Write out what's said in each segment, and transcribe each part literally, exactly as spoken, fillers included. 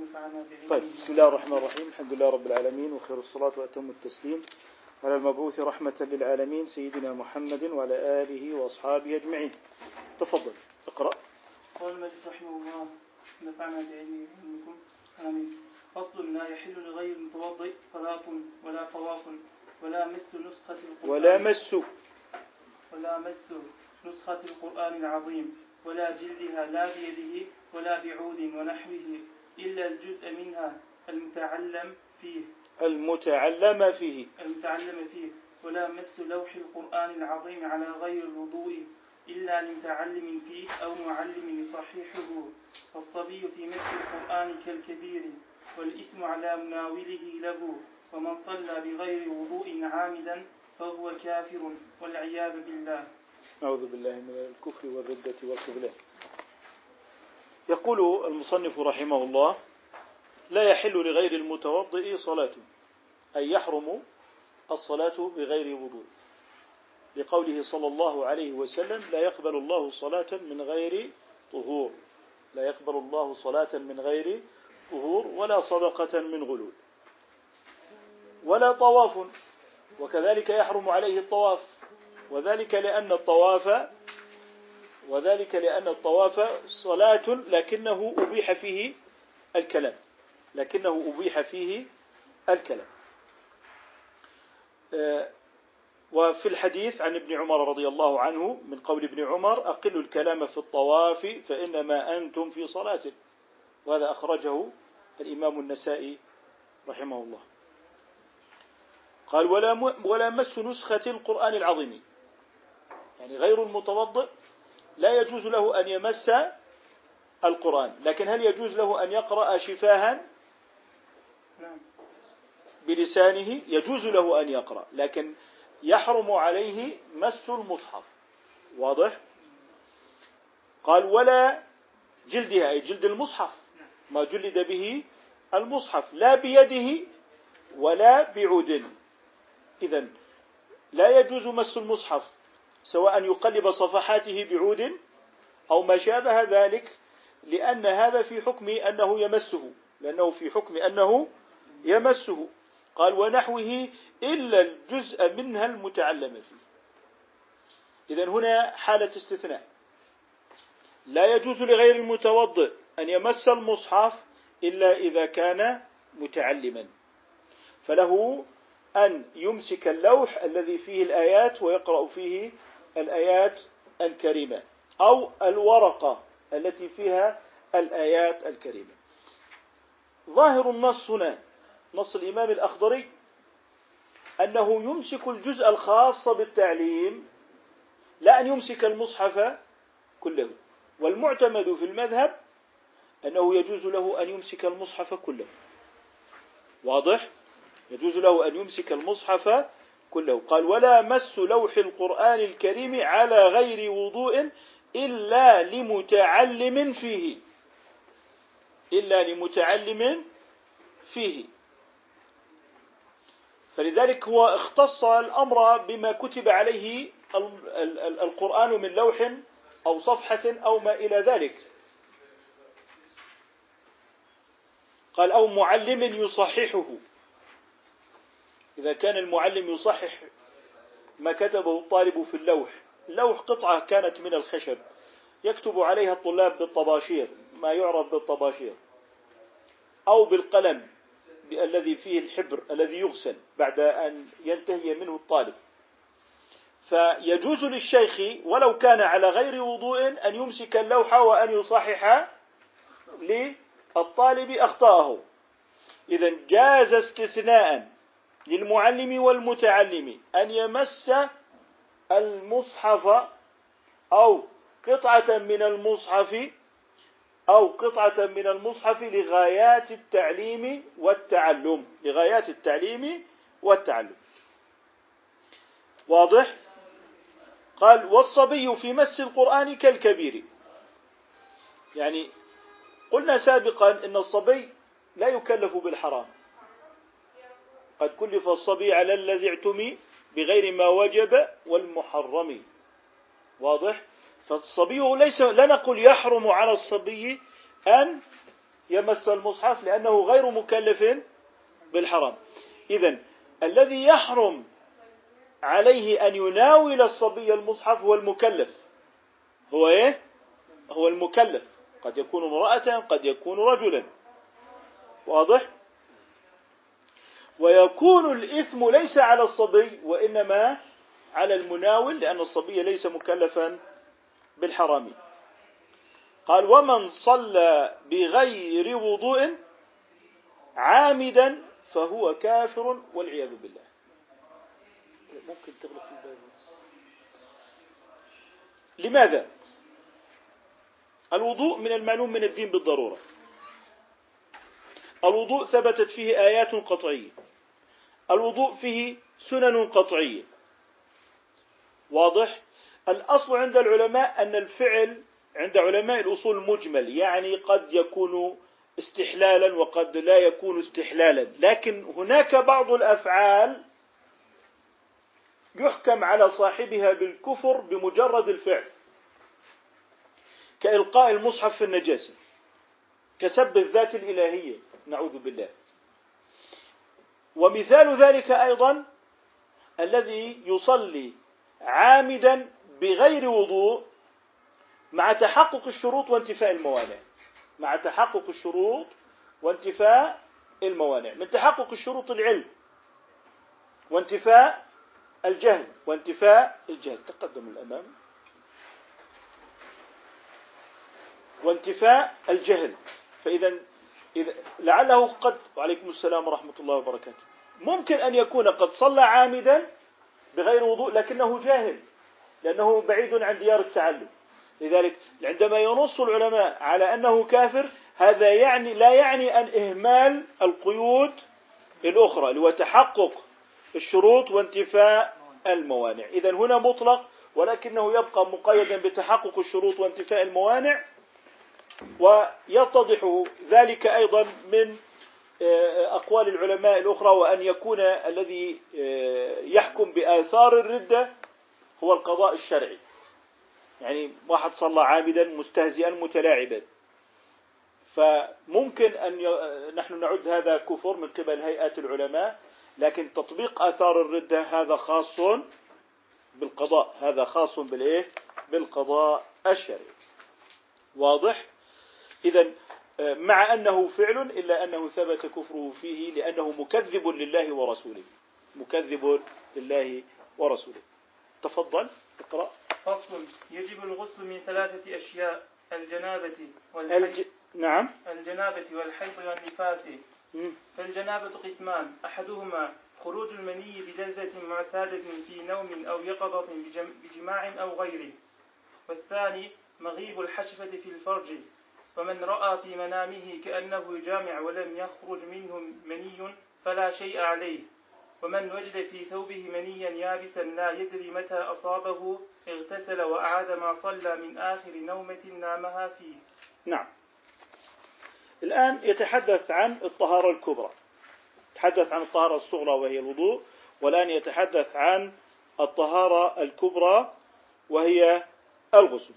ونفعنا بعلمه. طيب، بسم الله الرحمن الرحيم. الحمد لله رب العالمين، وخير الصلاة وأتم التسليم على المبعوث رحمة للعالمين سيدنا محمد وعلى آله وأصحابه أجمعين. تفضل اقرأ. قال المجد رحمه الله ونفعنا بعلمه وعلمكم آمين. فصل: لا يحل لغير المتوضئ صلاة ولا طواف ولا مس نسخة القرآن ولا مس ولا مس نسخة القرآن العظيم ولا جلدها لا بيده ولا بعود ونحوه إلا الجزء منها المتعلم فيه المتعلم فيه المتعلم فيه ولا مس لوح القرآن العظيم على غير الوضوء إلا لمتعلم فيه أو معلم يصححه. فالصبي في مس القرآن كالكبير والإثم على مناوله له. ومن صلى بغير وضوء عامدا فهو كافر والعياذ بالله. أعوذ بالله من الكفر والردة والخذلان. يقول المصنف رحمه الله: لا يحل لغير المتوضئ صلاة، أي يحرم الصلاة بغير وضوء، لقوله صلى الله عليه وسلم: لا يقبل الله صلاة من غير طهور لا يقبل الله صلاة من غير طهور ولا صدقة من غلول ولا طواف، وكذلك يحرم عليه الطواف، وذلك لأن الطواف وذلك لأن الطواف صلاة لكنه أبيح فيه الكلام لكنه أبيح فيه الكلام وفي الحديث عن ابن عمر رضي الله عنه من قول ابن عمر: أقلوا الكلام في الطواف فإنما أنتم في صلاة، وهذا أخرجه الإمام النسائي رحمه الله. قال: ولا ولا مس نسخة القرآن العظيم، يعني غير المتوضئ لا يجوز له أن يمس القرآن، لكن هل يجوز له أن يقرأ شفاها بلسانه؟ يجوز له أن يقرأ، لكن يحرم عليه مس المصحف. واضح؟ قال: ولا جلدها، أي جلد المصحف، ما جلد به المصحف، لا بيده ولا بعود. إذن لا يجوز مس المصحف، سواء يقلب صفحاته بعود أو ما شابه ذلك، لأن هذا في حكم أنه يمسه لأنه في حكم أنه يمسه. قال: ونحوه إلا الجزء منها المتعلم فيه. إذن هنا حالة استثناء، لا يجوز لغير المتوضئ أن يمس المصحف إلا إذا كان متعلما، فله أن يمسك اللوح الذي فيه الآيات ويقرأ فيه الآيات الكريمة، أو الورقة التي فيها الآيات الكريمة. ظاهر النص هنا، نص الإمام الأخضري، أنه يمسك الجزء الخاص بالتعليم، لا أن يمسك المصحف كله. والمعتمد في المذهب أنه يجوز له أن يمسك المصحف كله. واضح؟ يجوز له أن يمسك المصحف كله. قال: ولا مس لوح القرآن الكريم على غير وضوء إلا لمتعلم فيه إلا لمتعلم فيه فلذلك هو اختص الأمر بما كتب عليه القرآن من لوح أو صفحة أو ما إلى ذلك. قال: أو معلم يصححه، إذا كان المعلم يصحح ما كتبه الطالب في اللوح. اللوح قطعة كانت من الخشب يكتب عليها الطلاب بالطباشير، ما يعرف بالطباشير، أو بالقلم الذي فيه الحبر الذي يغسل بعد أن ينتهي منه الطالب. فيجوز للشيخ ولو كان على غير وضوء أن يمسك اللوح وأن يصحح للطالب أخطاءه. إذن جاز استثناء للمعلم والمتعلم أن يمس المصحف أو قطعة من المصحف أو قطعة من المصحف لغايات التعليم والتعلم لغايات التعليم والتعلم. واضح؟ قال: والصبي في مس القرآن كالكبير. يعني قلنا سابقا إن الصبي لا يكلف بالحرام، قد كلف الصبي على الذي اعتمي بغير ما وجب والمحرم. واضح؟ فالصبي ليس لا نقول يحرم على الصبي أن يمس المصحف لأنه غير مكلف بالحرام. إذن الذي يحرم عليه أن يناول الصبي المصحف هو المكلف. هو إيه؟ هو المكلف، قد يكون امرأة قد يكون رجلا. واضح؟ ويكون الإثم ليس على الصبي وإنما على المناول، لأن الصبي ليس مكلفا بالحرام. قال: ومن صلى بغير وضوء عامدا فهو كافر والعياذ بالله. ممكن تغلق الباب. لماذا؟ الوضوء من المعلوم من الدين بالضرورة. الوضوء ثبتت فيه آيات قطعية، الوضوء فيه سنن قطعية. واضح؟ الأصل عند العلماء أن الفعل عند علماء الأصول مجمل، يعني قد يكون استحلالا وقد لا يكون استحلالا، لكن هناك بعض الأفعال يحكم على صاحبها بالكفر بمجرد الفعل، كإلقاء المصحف في النجاسة، كسب الذات الإلهية، نعوذ بالله. ومثال ذلك أيضا الذي يصلي عامدا بغير وضوء مع تحقق الشروط وانتفاء الموانع. مع تحقق الشروط وانتفاء الموانع. من تحقق الشروط العلم، وانتفاء الجهل وانتفاء الجهل تقدم الأمام وانتفاء الجهل. فإذا إذا لعله قد وعليكم السلام ورحمة الله وبركاته ممكن أن يكون قد صلى عامدا بغير وضوء لكنه جاهل، لأنه بعيد عن ديار التعلم. لذلك عندما ينص العلماء على أنه كافر، هذا يعني لا يعني أن إهمال القيود الأخرى اللي هو تحقق الشروط وانتفاء الموانع. إذن هنا مطلق، ولكنه يبقى مقيدا بتحقق الشروط وانتفاء الموانع. ويتضح ذلك أيضا من أقوال العلماء الأخرى، وأن يكون الذي يحكم بآثار الردة هو القضاء الشرعي. يعني واحد صلى عامدا مستهزئا متلاعبا، فممكن أن ي... نحن نعد هذا كفر من قبل هيئات العلماء، لكن تطبيق آثار الردة هذا خاص بالقضاء، هذا خاص بالإيه؟ بالقضاء الشرعي. واضح؟ إذن مع أنه فعل إلا أنه ثبت كفره فيه لأنه مكذب لله ورسوله. مكذب لله ورسوله. تفضل اقرأ. فصل: يجب الغسل من ثلاثة أشياء: الجنابة والحيض. الج... نعم. الجنابة والحيض والنفاس. م. فالجنابة قسمان: أحدهما خروج المني بلذة معتادة في نوم أو يقظة بجماع أو غيره، والثاني مغيب الحشفة في الفرج. ومن رأى في منامه كأنه يجامع ولم يخرج منه مني فلا شيء عليه. ومن وجد في ثوبه منيا يابسا لا يدري متى أصابه اغتسل وأعاد ما صلى من آخر نومة نامها فيه. نعم. الآن يتحدث عن الطهارة الكبرى، يتحدث عن الطهارة الصغرى وهي الوضوء، والآن يتحدث عن الطهارة الكبرى وهي الغسل.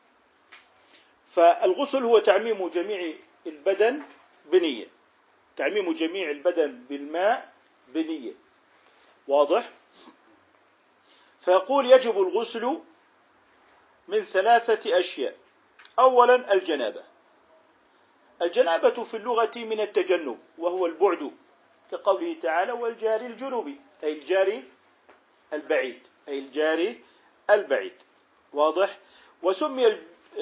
فالغسل هو تعميم جميع البدن بنية، تعميم جميع البدن بالماء بنية. واضح؟ فيقول يجب الغسل من ثلاثة أشياء. أولا الجنابة. الجنابة في اللغة من التجنب وهو البعد، كقوله تعالى: والجاري الجنوب، أي الجاري البعيد، أي الجاري البعيد. واضح؟ وسمي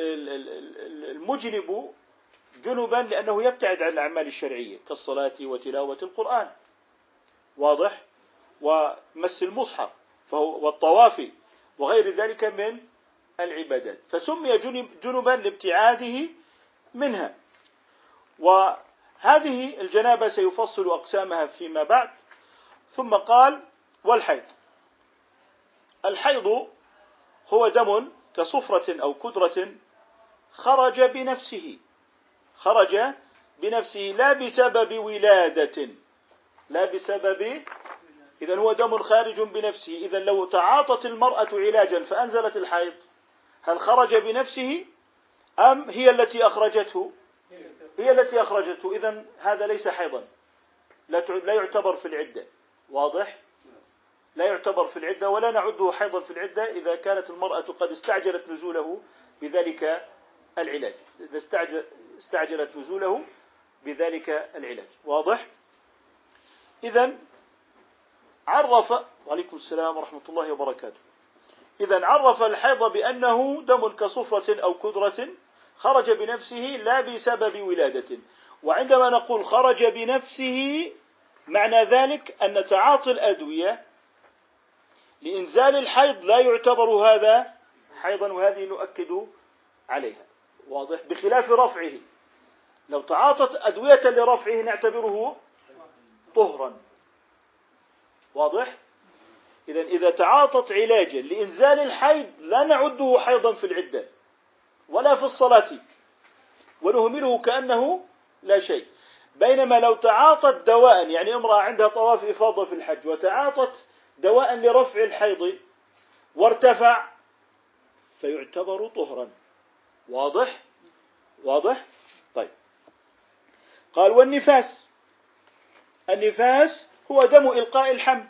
المجنب جنبا لأنه يبتعد عن الأعمال الشرعية كالصلاة وتلاوة القرآن. واضح؟ ومس المصحف فهو والطواف وغير ذلك من العبادات، فسمي جنبا لابتعاده منها. وهذه الجنابة سيفصل أقسامها فيما بعد. ثم قال: والحيض. الحيض هو دم كصفرة أو كدرة خرج بنفسه، خرج بنفسه لا بسبب ولادة، لا بسبب، إذن هو دم خارج بنفسه. إذن لو تعاطت المرأة علاجا فأنزلت الحيض، هل خرج بنفسه أم هي التي أخرجته؟ هي التي أخرجته، إذن هذا ليس حيضا، لا يعتبر في العدة. واضح؟ لا يعتبر في العدة ولا نعده حيضا في العدة إذا كانت المرأة قد استعجلت نزوله بذلك العلاج، إذا استعجل استعجلت نزوله بذلك العلاج. واضح؟ إذن عرف، وعليكم السلام ورحمة الله وبركاته، إذن عرف الحيض بأنه دم كصفرة أو كدرة خرج بنفسه لا بسبب ولادة. وعندما نقول خرج بنفسه معنى ذلك أن تعاطي الأدوية لإنزال الحيض لا يعتبر هذا حيضا، وهذه نؤكد عليها. واضح؟ بخلاف رفعه، لو تعاطت أدوية لرفعه نعتبره طهرا. واضح؟ إذن إذا تعاطت علاجا لإنزال الحيض لا نعده حيضا في العدة ولا في الصلاة ونهمله كأنه لا شيء. بينما لو تعاطت دواء، يعني امرأة عندها طواف إفاضة في الحج وتعاطت دواء لرفع الحيض وارتفع فيعتبر طهرا. واضح؟ واضح؟ طيب. قال والنفاس، النفاس هو دم إلقاء الحمل.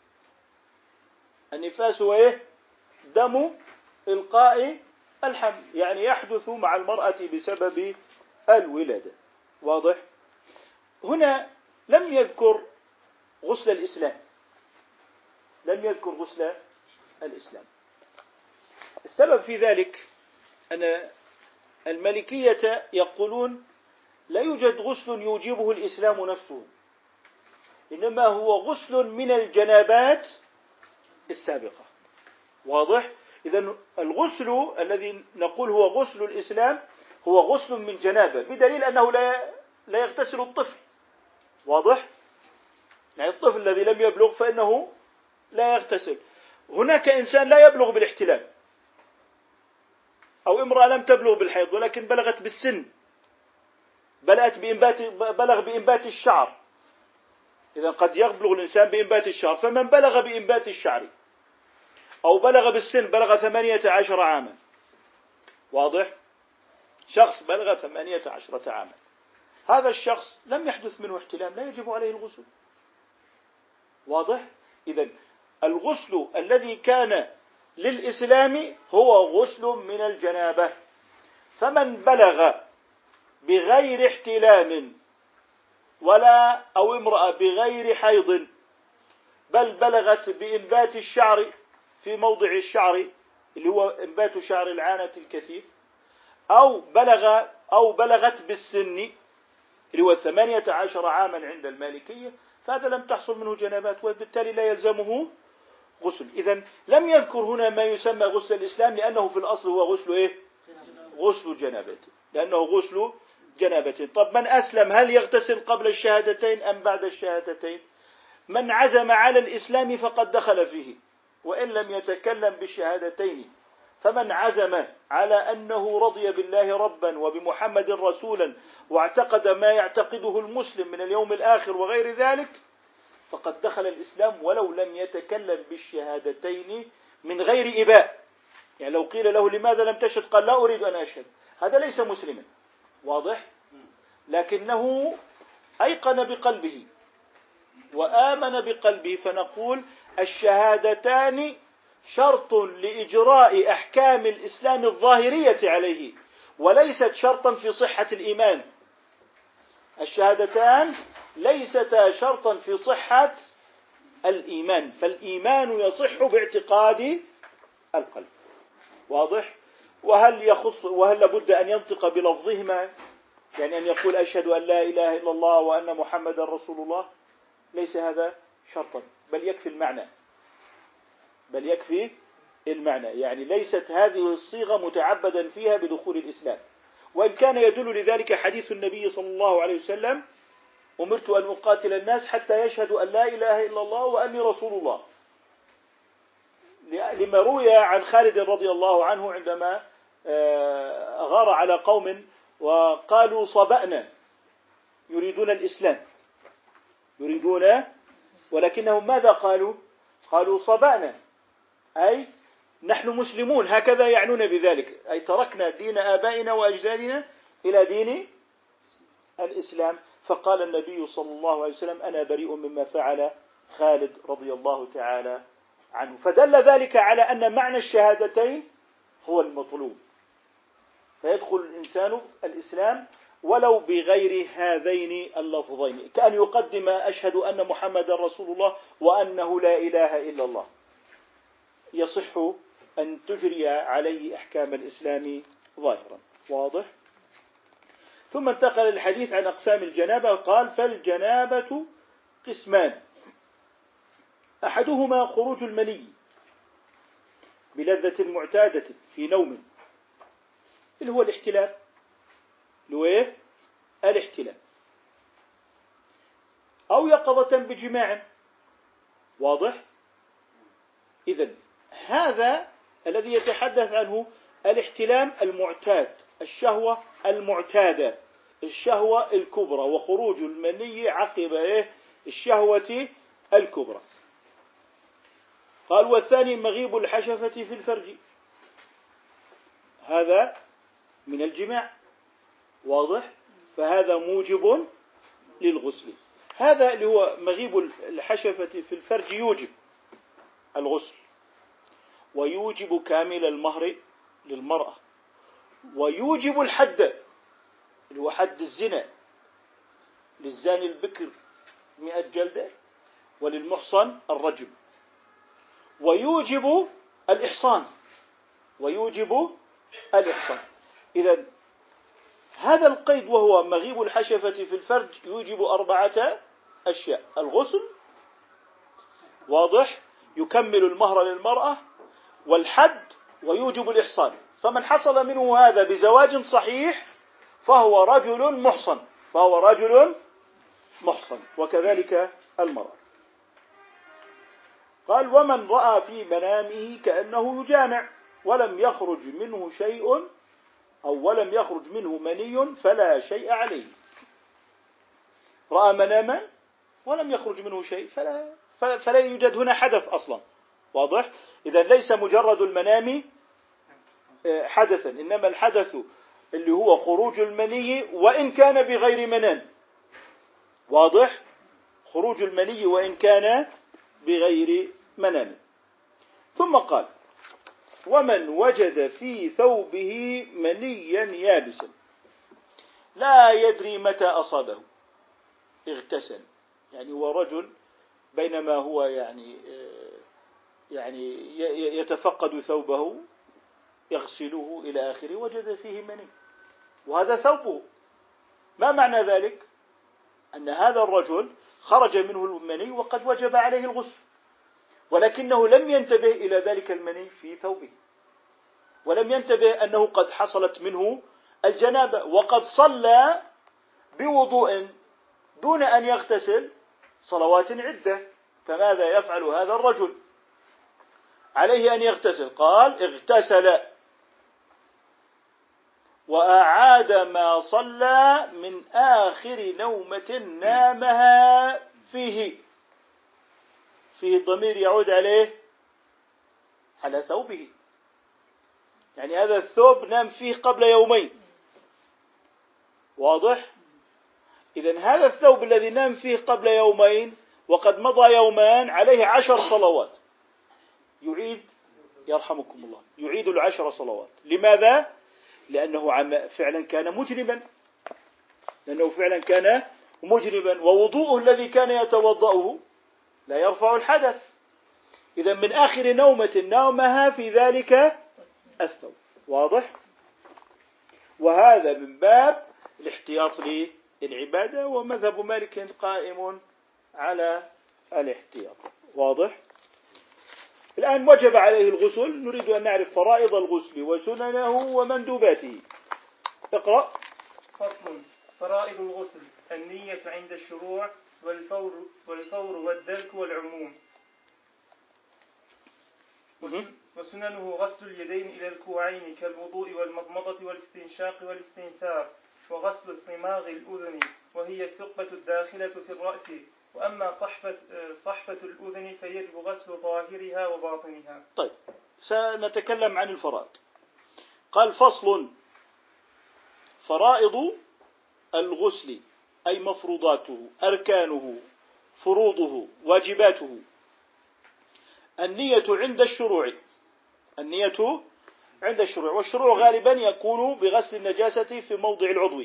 النفاس هو إيه؟ دم إلقاء الحمل، يعني يحدث مع المرأة بسبب الولادة. واضح؟ هنا لم يذكر غسل الإسلام، لم يذكر غسل الإسلام. السبب في ذلك أن المالكية يقولون لا يوجد غسل يوجبه الإسلام نفسه، إنما هو غسل من الجنابات السابقة. واضح؟ إذن الغسل الذي نقول هو غسل الإسلام هو غسل من جنابة، بدليل أنه لا لا يغتسل الطفل. واضح؟ يعني الطفل الذي لم يبلغ فإنه لا يغتسل. هناك إنسان لا يبلغ بالاحتلام، أو امرأة لم تبلغ بالحيض ولكن بلغت بالسن، بلغت بإنبات بلغ بإنبات الشعر. إذا قد يبلغ الإنسان بإنبات الشعر، فمن بلغ بإنبات الشعر أو بلغ بالسن بلغ ثمانية عشر عاما. واضح؟ شخص بلغ ثمانية عشرة عاما، هذا الشخص لم يحدث منه احتلام، لا يجب عليه الغسل. واضح؟ إذن الغسل الذي كان للإسلام هو غسل من الجنابة. فمن بلغ بغير احتلام ولا أو امرأة بغير حيض، بل بلغت بإنبات الشعر في موضع الشعر اللي هو إنبات شعر العانة الكثيف، أو بلغ أو بلغت بالسن اللي هو ثمانية عشر عاما عند المالكية، فهذا لم تحصل منه جنابات وبالتالي لا يلزمه غسل. إذن لم يذكر هنا ما يسمى غسل الإسلام، لأنه في الأصل هو غسل إيه؟ غسل جنابة، لأنه غسل جنابة. طب من أسلم هل يغتسل قبل الشهادتين أم بعد الشهادتين؟ من عزم على الإسلام فقد دخل فيه وإن لم يتكلم بالشهادتين. فمن عزم على أنه رضي بالله ربا وبمحمد رسولا واعتقد ما يعتقده المسلم من اليوم الآخر وغير ذلك فقد دخل الإسلام ولو لم يتكلم بالشهادتين من غير إباء. يعني لو قيل له لماذا لم تشهد قال لا أريد أن أشهد، هذا ليس مسلما. واضح؟ لكنه أيقن بقلبه وآمن بقلبه، فنقول الشهادتان شرط لإجراء أحكام الإسلام الظاهرية عليه، وليست شرطا في صحة الإيمان. الشهادتان ليستا شرطا في صحة الإيمان، فالإيمان يصح باعتقاد القلب. واضح؟ وهل يخص وهل لابد أن ينطق بلفظهما، يعني أن يقول أشهد أن لا إله إلا الله وأن محمد رسول الله؟ ليس هذا شرطا، بل يكفي المعنى، بل يكفي المعنى. يعني ليست هذه الصيغة متعبدا فيها بدخول الإسلام، وإن كان يدل لذلك حديث النبي صلى الله عليه وسلم: أمرت أن أقاتل الناس حتى يشهدوا أن لا إله إلا الله وأني رسول الله، لما روي عن خالد رضي الله عنه عندما غار على قوم وقالوا صبأنا، يريدون الإسلام، يريدون، ولكنهم ماذا قالوا؟ قالوا صبأنا، أي نحن مسلمون، هكذا يعنون بذلك، أي تركنا دين آبائنا وأجدادنا إلى دين الإسلام، فقال النبي صلى الله عليه وسلم أنا بريء مما فعل خالد رضي الله تعالى عنه. فدل ذلك على أن معنى الشهادتين هو المطلوب، فيدخل الإنسان الإسلام ولو بغير هذين اللفظين، كأن يقدم أشهد أن محمد رسول الله وأنه لا إله إلا الله، يصح أن تجري عليه أحكام الإسلام ظاهرا. واضح؟ ثم انتقل الحديث عن أقسام الجنابة، قال فالجنابة قسمان، أحدهما خروج المني بلذة معتادة في نوم، اللي هو الاحتلام، اللي هو إيه؟ الاحتلام، أو يقظة بجماع. واضح؟ إذن هذا الذي يتحدث عنه الاحتلام المعتاد، الشهوة المعتادة، الشهوة الكبرى، وخروج المني عقب إيه؟ الشهوة الكبرى. قال والثاني مغيب الحشفة في الفرج، هذا من الجماع. واضح؟ فهذا موجب للغسل. هذا اللي هو مغيب الحشفة في الفرج يوجب الغسل، ويوجب كامل المهر للمرأة، ويوجب الحد اللي هو حد الزنا، للزاني البكر مئة جلدة، وللمحصن الرجم، ويوجب الإحصان، ويوجب الإحصان. إذن هذا القيد وهو مغيب الحشفة في الفرج يوجب أربعة أشياء: الغسل، واضح، يكمل المهر للمرأة، والحد، ويوجب الإحصان. فمن حصل منه هذا بزواج صحيح فهو رجل محصن، فهو رجل محصن، وكذلك المرأة. قال ومن رأى في منامه كأنه يجامع ولم يخرج منه شيء أو ولم يخرج منه مني فلا شيء عليه. رأى مناما ولم يخرج منه شيء فلا, فلا يوجد هنا حدث أصلا. واضح؟ إذا ليس مجرد المنام حدثا، إنما الحدث اللي هو خروج المني وإن كان بغير منام. واضح؟ خروج المني وإن كان بغير منام. ثم قال ومن وجد في ثوبه منيا يابسا لا يدري متى أصابه اغتسل. يعني هو رجل بينما هو يعني يعني يتفقد ثوبه يغسله إلى آخره وجد فيه مني، وهذا ثوبه. ما معنى ذلك؟ أن هذا الرجل خرج منه المني وقد وجب عليه الغسل، ولكنه لم ينتبه إلى ذلك المني في ثوبه، ولم ينتبه أنه قد حصلت منه الجنابة، وقد صلى بوضوء دون أن يغتسل صلوات عدة. فماذا يفعل هذا الرجل؟ عليه أن يغتسل. قال اغتسل وأعاد ما صلى من آخر نومة نامها فيه. فيه الضمير يعود عليه على ثوبه، يعني هذا الثوب نام فيه قبل يومين. واضح؟ إذن هذا الثوب الذي نام فيه قبل يومين وقد مضى يومان عليه عشر صلوات، يعيد يرحمكم الله يعيد العشر صلوات. لماذا؟ لأنه فعلا كان مجرما، لأنه فعلا كان مجرما، ووضوءه الذي كان يتوضأه لا يرفع الحدث. إذا من آخر نومة نومها في ذلك الثوب. واضح؟ وهذا من باب الاحتياط للعبادة، ومذهب مالك قائم على الاحتياط. واضح؟ الآن وجب عليه الغسل، نريد أن نعرف فرائض الغسل وسننه ومندوباته. اقرأ. فصل. فرائض الغسل: النية عند الشروع، والفور, والفور والدلك والعموم. وسننه غسل اليدين إلى الكوعين كالوضوء والمضمضة والاستنشاق والاستنثار، وغسل الصماغ الأذن وهي الثقبة الداخلة في الرأس. وأما صحفة, صحفة الأذن فيجب غسل ظاهرها وباطنها. طيب، سنتكلم عن الفرائض. قال فصل. فرائض الغسل أي مفروضاته، أركانه، فروضه، واجباته. النية عند الشروع، النية عند الشروع، والشروع غالبا يكون بغسل النجاسة في موضع العضو،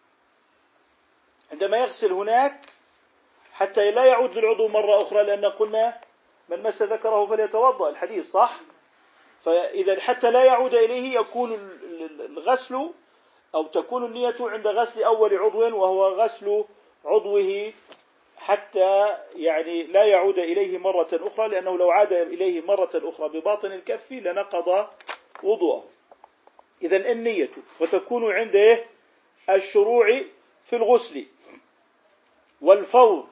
عندما يغسل هناك حتى لا يعود للعضو مرة أخرى، لأن قلنا من مس ذكره فليتوضأ، الحديث صح؟ فإذا حتى لا يعود إليه يكون الغسل أو تكون النية عند غسل أول عضو، وهو غسل عضوه حتى يعني لا يعود إليه مرة أخرى، لأنه لو عاد إليه مرة أخرى بباطن الكف لنقض وضوءه. إذن النية وتكون عند الشروع في الغسل. والفور،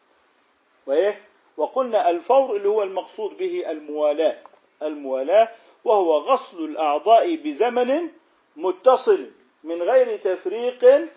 وقلنا الفور اللي هو المقصود به الموالاة، الموالاة وهو غسل الأعضاء بزمن متصل من غير تفريق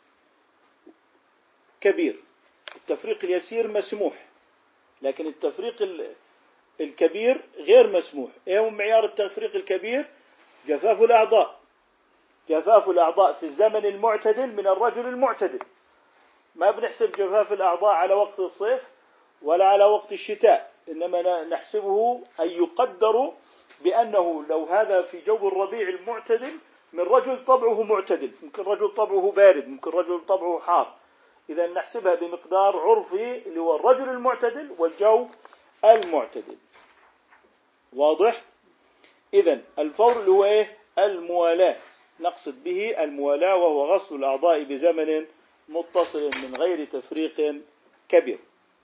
كبير. التفريق اليسير مسموح، لكن التفريق الكبير غير مسموح. ايه هو معيار التفريق الكبير؟ جفاف الأعضاء، جفاف الأعضاء في الزمن المعتدل من الرجل المعتدل. ما بنحسب جفاف الأعضاء على وقت الصيف ولا على وقت الشتاء، إنما نحسبه أي يقدر بأنه لو هذا في جو الربيع المعتدل من رجل طبعه معتدل، ممكن رجل طبعه بارد، ممكن رجل طبعه حار. إذا نحسبها بمقدار عرفي اللي هو الرجل المعتدل والجو المعتدل. واضح؟ إذن الفور اللي هو إيه؟ الموالاة، نقصد به الموالاة، وهو غسل الأعضاء بزمن متصل من غير تفريق كبير.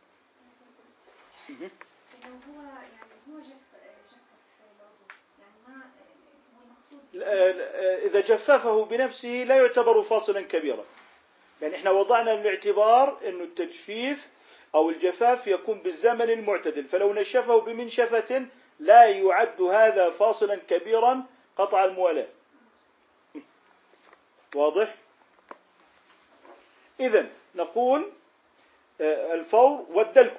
إذا جففه بنفسه لا يعتبر فاصلا كبيرا، يعني إحنا وضعنا الاعتبار إنه التجفيف أو الجفاف يكون بالزمن المعتدل، فلو نشفه بمنشفة لا يعد هذا فاصلا كبيرا قطع الموالاة. واضح؟ إذن نقول الفور والدلك.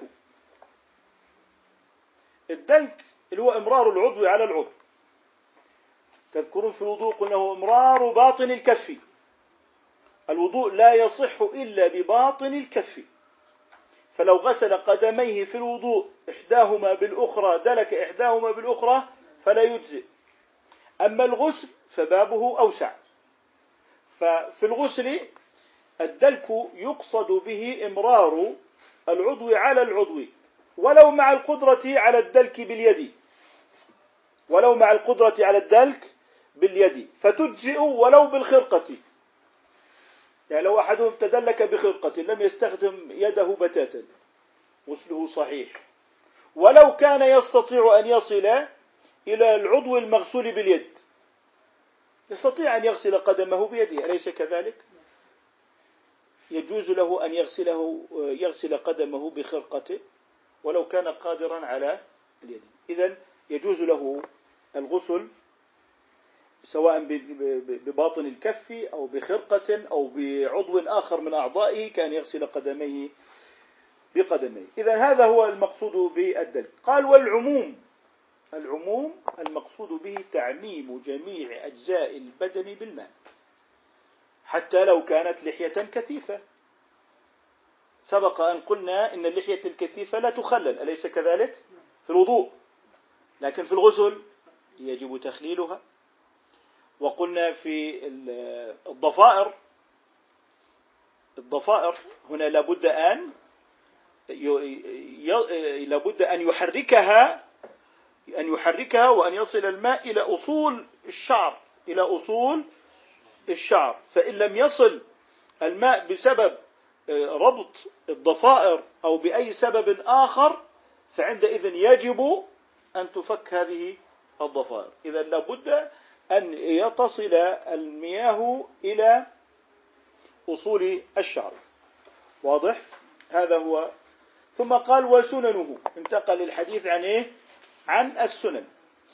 الدلك اللي هو إمرار العضو على العضو. تذكرون في الوضوء قلنا هو إمرار باطن الكف. الوضوء لا يصح إلا بباطن الكف، فلو غسل قدميه في الوضوء إحداهما بالأخرى دلك إحداهما بالأخرى فلا يجزئ. أما الغسل فبابه أوسع. ففي الغسل الدلك يقصد به إمرار العضو على العضو، ولو مع القدرة على الدلك باليد، ولو مع القدرة على الدلك باليد فتجزئ ولو بالخرقة. يعني لو أحدهم تدلك بخرقة لم يستخدم يده بتاتا غسله صحيح، ولو كان يستطيع أن يصل إلى العضو المغسول باليد، يستطيع أن يغسل قدمه بيده، أليس كذلك؟ يجوز له أن يغسله يغسل قدمه بخرقة ولو كان قادرا على اليد. إذن يجوز له الغسل سواء بباطن الكف أو بخرقة أو بعضو آخر من أعضائه، كان يغسل قدميه بقدميه. إذن هذا هو المقصود بالدلك. قال والعموم، العموم المقصود به تعميم جميع أجزاء البدن بالماء حتى لو كانت لحية كثيفة. سبق أن قلنا إن اللحية الكثيفة لا تخلل، أليس كذلك؟ في الوضوء، لكن في الغسل يجب تخليلها. وقلنا في الضفائر، الضفائر هنا لابد أن لابد أن يحركها أن يحركها وأن يصل الماء إلى أصول الشعر، إلى أصول الشعر. فإن لم يصل الماء بسبب ربط الضفائر أو بأي سبب آخر فعندئذ يجب أن تفك هذه الضفائر. إذا لابد أن يتصل المياه إلى أصول الشعر. واضح؟ هذا هو. ثم قال وسننه، انتقل الحديث عن إيه؟ عن السنن.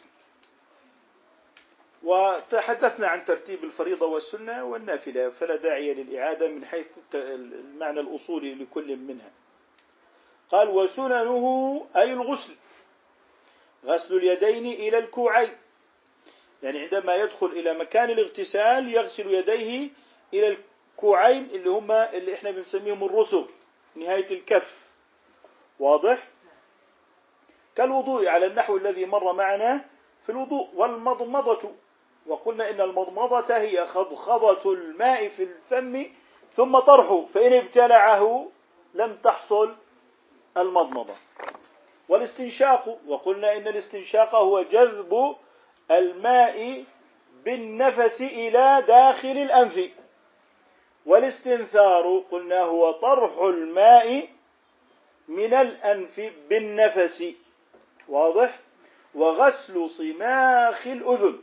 وتحدثنا عن ترتيب الفريضة والسنة والنافلة، فلا داعي للإعادة من حيث المعنى الأصولي لكل منها. قال وسننه أي الغسل، غسل اليدين إلى الكوعين، يعني عندما يدخل إلى مكان الاغتسال يغسل يديه إلى كوعين اللي هم اللي احنا بنسميهم الرسغ، نهاية الكف. واضح؟ كالوضوء على النحو الذي مر معنا في الوضوء. والمضمضة، وقلنا إن المضمضة هي خضخضة الماء في الفم ثم طرحه، فإن ابتلعه لم تحصل المضمضة. والاستنشاق، وقلنا إن الاستنشاق هو جذب الماء بالنفس إلى داخل الأنف. والاستنثار قلنا هو طرح الماء من الأنف بالنفس. واضح؟ وغسل صماخ الأذن.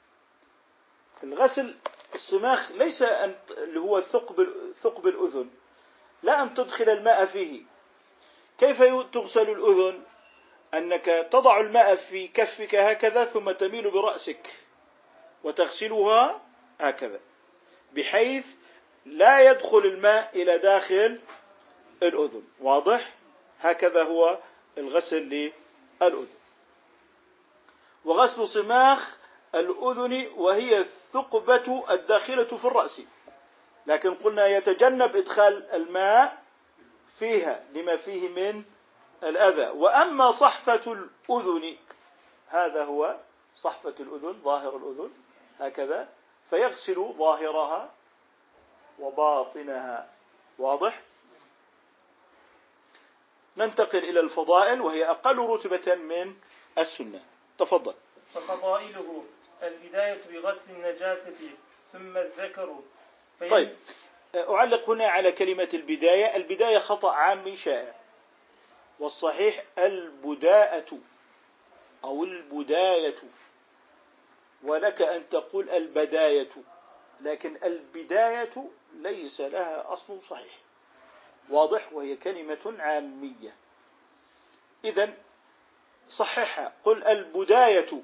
الغسل الصماخ ليس أن اللي هو ثقب ثقب الأذن، لا أن تدخل الماء فيه. كيف تغسل الأذن؟ أنك تضع الماء في كفك هكذا ثم تميل برأسك وتغسلها هكذا بحيث لا يدخل الماء إلى داخل الأذن. واضح؟ هكذا هو الغسل للأذن. وغسل صماخ الأذن وهي الثقبة الداخلة في الرأس، لكن قلنا يتجنب إدخال الماء فيها لما فيه من الأذى. وأما صحفة الأذن، هذا هو صحفة الأذن، ظاهر الأذن هكذا، فيغسل ظاهرها وباطنها. واضح؟ ننتقل إلى الفضائل وهي أقل رتبة من السنة. تفضل. ففضائله: البداية بغسل النجاسة ثم الذكر. طيب، أعلق هنا على كلمة البداية. البداية خطأ عامي شائع، والصحيح البداءة أو البداية، ولك أن تقول البداية، لكن البداية ليس لها أصل صحيح. واضح؟ وهي كلمة عامية. إذن صححها، قل البداية.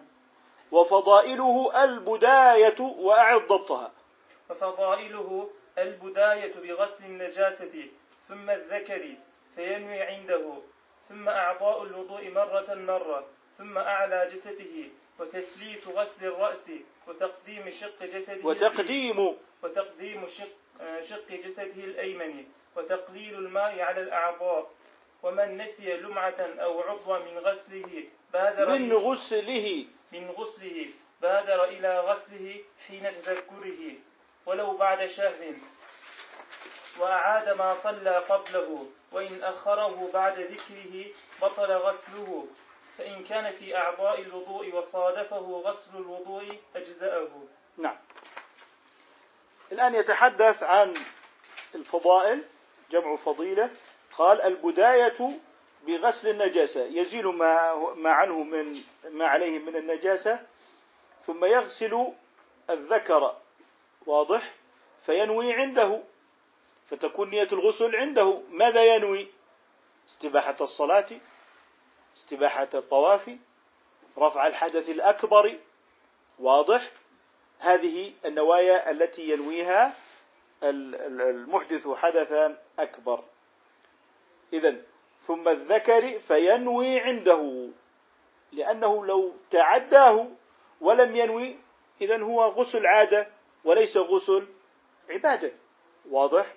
وفضائله البداية، وأعد ضبطها. وفضائله البداية بغسل النجاسة ثم الذكر فينوي عنده، ثم أعضاء الوضوء مرة مرة، ثم أعلى جسده، وتثليث غسل الرأس، وتقديم شق جسده وتقديم وتقديم شق, شق جسده الأيمن، وتقليل الماء على الأعضاء. ومن نسي لمعة أو عضوا من غسله بادر من غسله من غسله بادر إلى غسله حين تذكره ولو بعد شهر، وأعاد ما صلى قبله، وإن أخره بعد ذكره بطل غسله، فإن كان في أعضاء الوضوء وصادفه غسل الوضوء أجزأه. نعم. الآن يتحدث عن الفضائل، جمع فضيلة. قال البداية بغسل النجاسة، يزيل ما ما عنه من ما عليه من النجاسة، ثم يغسل الذكر. واضح؟ فينوي عنده، فتكون نية الغسل عنده. ماذا ينوي؟ استباحة الصلاة، استباحة الطواف، رفع الحدث الأكبر. واضح؟ هذه النوايا التي ينويها المحدث حدثا أكبر. إذن ثم الذكر فينوي عنده، لأنه لو تعداه ولم ينوي إذن هو غسل عادة وليس غسل عبادة. واضح؟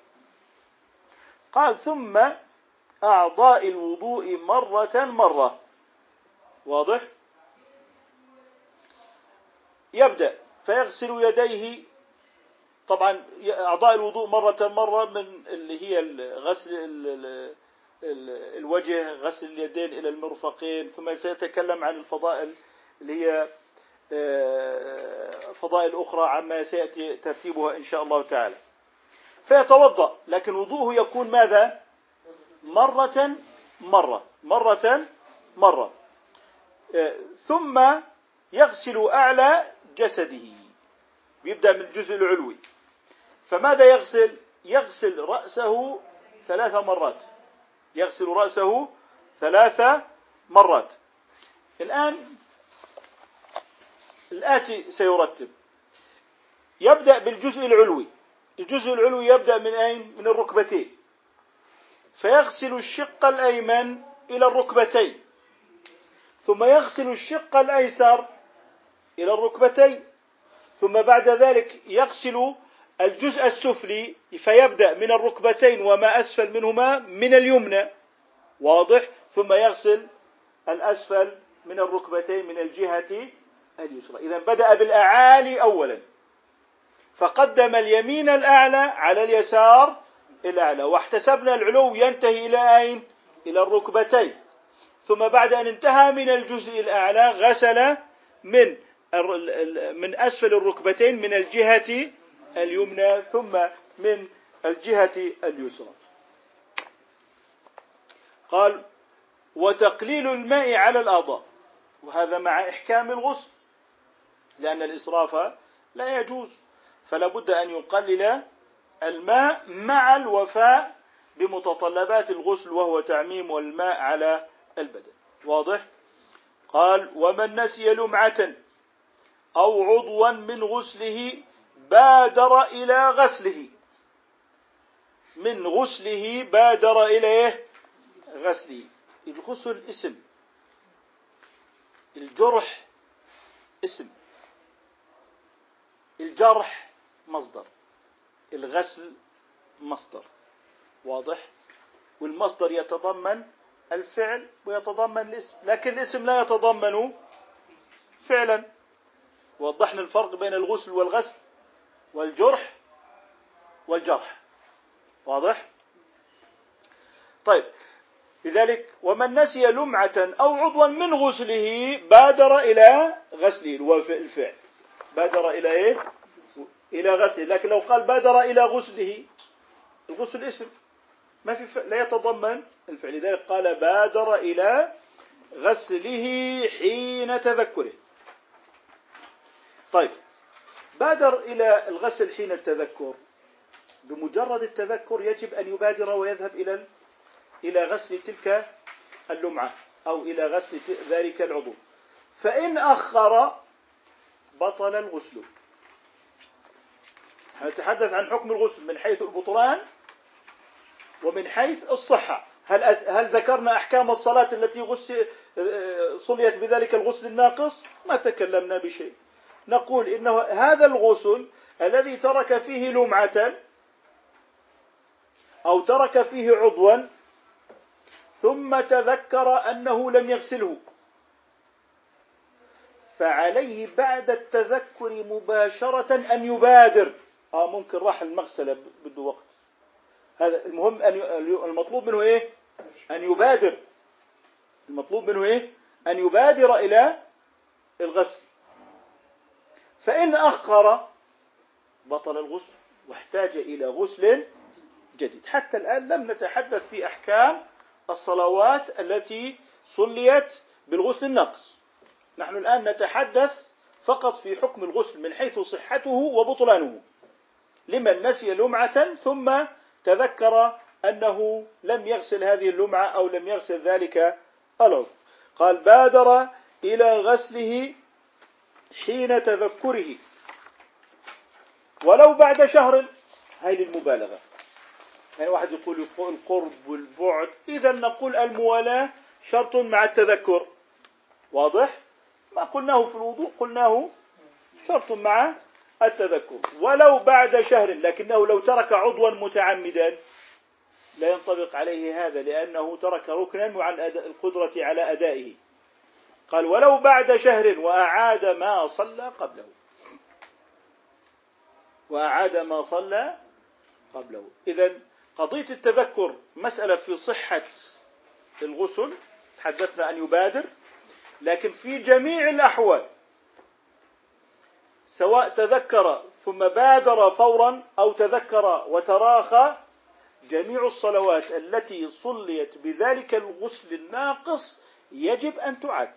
قال ثم أعضاء الوضوء مرة مرة. واضح؟ يبدأ فيغسل يديه. طبعا أعضاء الوضوء مرة مرة من اللي هي غسل الوجه، غسل اليدين إلى المرفقين، ثم سيتكلم عن الفضائل اللي هي فضائل أخرى عما سيأتي ترتيبها إن شاء الله تعالى. فيتوضأ، لكن وضوءه يكون ماذا؟ مرة مرة مرة مرة. ثم يغسل أعلى جسده، يبدأ من الجزء العلوي. فماذا يغسل؟ يغسل رأسه ثلاث مرات، يغسل رأسه ثلاث مرات. الآن الآتي سيرتب. يبدأ بالجزء العلوي. الجزء العلوي يبدأ من أين؟ من الركبتين، فيغسل الشق الأيمن إلى الركبتين، ثم يغسل الشق الأيسر إلى الركبتين، ثم بعد ذلك يغسل الجزء السفلي فيبدأ من الركبتين وما أسفل منهما من اليمنى، واضح، ثم يغسل الأسفل من الركبتين من الجهة اليسرى. إذا بدأ بالأعالي أولا، فقدم اليمين الأعلى على اليسار الأعلى، واحتسبنا العلو ينتهي إلى أين؟ إلى الركبتين. ثم بعد أن انتهى من الجزء الأعلى غسل من من أسفل الركبتين من الجهة اليمنى ثم من الجهة اليسرى. قال: وتقليل الماء على الأعضاء، وهذا مع إحكام الغسل، لأن الإسراف لا يجوز، فلا بد أن يقلل الماء مع الوفاء بمتطلبات الغسل، وهو تعميم الماء على البدن، واضح. قال: ومن نسي لمعة أو عضوا من غسله بادر إلى غسله، من غسله بادر إلى غسله. الغسل اسم، الجرح اسم، الجرح مصدر، الغسل مصدر، واضح. والمصدر يتضمن الفعل ويتضمن الاسم، لكن الاسم لا يتضمن فعلا. وضحنا الفرق بين الغسل والغسل والجرح والجرح، واضح. طيب، لذلك ومن نسي لمعة أو عضوا من غسله بادر إلى غسله، الفعل بادر إلى إيه؟ إلى غسله. لكن لو قال بادر إلى غسله، الغسل اسم ما في فعل، لا يتضمن الفعل، لذلك قال بادر إلى غسله حين تذكره. طيب، بادر إلى الغسل حين التذكر، بمجرد التذكر يجب أن يبادر ويذهب إلى إلى غسل تلك اللمعة أو إلى غسل ذلك العضو. فإن أخر بطل الغسل. نتحدث عن حكم الغسل من حيث البطلان ومن حيث الصحة. هل هل ذكرنا أحكام الصلاة التي غسل صليت بذلك الغسل الناقص؟ ما تكلمنا بشيء. نقول إنه هذا الغسل الذي ترك فيه لمعة أو ترك فيه عضوا ثم تذكر أنه لم يغسله، فعليه بعد التذكر مباشرة أن يبادر. آه ممكن راح المغسلة بده وقت، هذا المهم أن المطلوب منه إيه؟ أن يبادر. المطلوب منه إيه؟ أن يبادر إلى الغسل. فإن أخر بطل الغسل واحتاج إلى غسل جديد. حتى الآن لم نتحدث في أحكام الصلوات التي صليت بالغسل الناقص، نحن الآن نتحدث فقط في حكم الغسل من حيث صحته وبطلانه لمن نسي لمعة ثم تذكر أنه لم يغسل هذه اللمعة أو لم يغسل ذلك العضو. قال بادر إلى غسله حين تذكره ولو بعد شهر. هاي للمبالغة، يعني واحد يقول القرب والبعد، إذا نقول الموالاة شرط مع التذكر، واضح. ما قلناه في الوضوء قلناه شرط مع التذكر ولو بعد شهر، لكنه لو ترك عضوا متعمدا لا ينطبق عليه هذا، لأنه ترك ركنا عن القدرة على أدائه. قال ولو بعد شهر وأعاد ما صلى قبله، وأعاد ما صلى قبله. إذن قضية التذكر مسألة في صحة الغسل، تحدثنا أن يبادر، لكن في جميع الأحوال سواء تذكر ثم بادر فورا أو تذكر وتراخى، جميع الصلوات التي صليت بذلك الغسل الناقص يجب أن تعاد،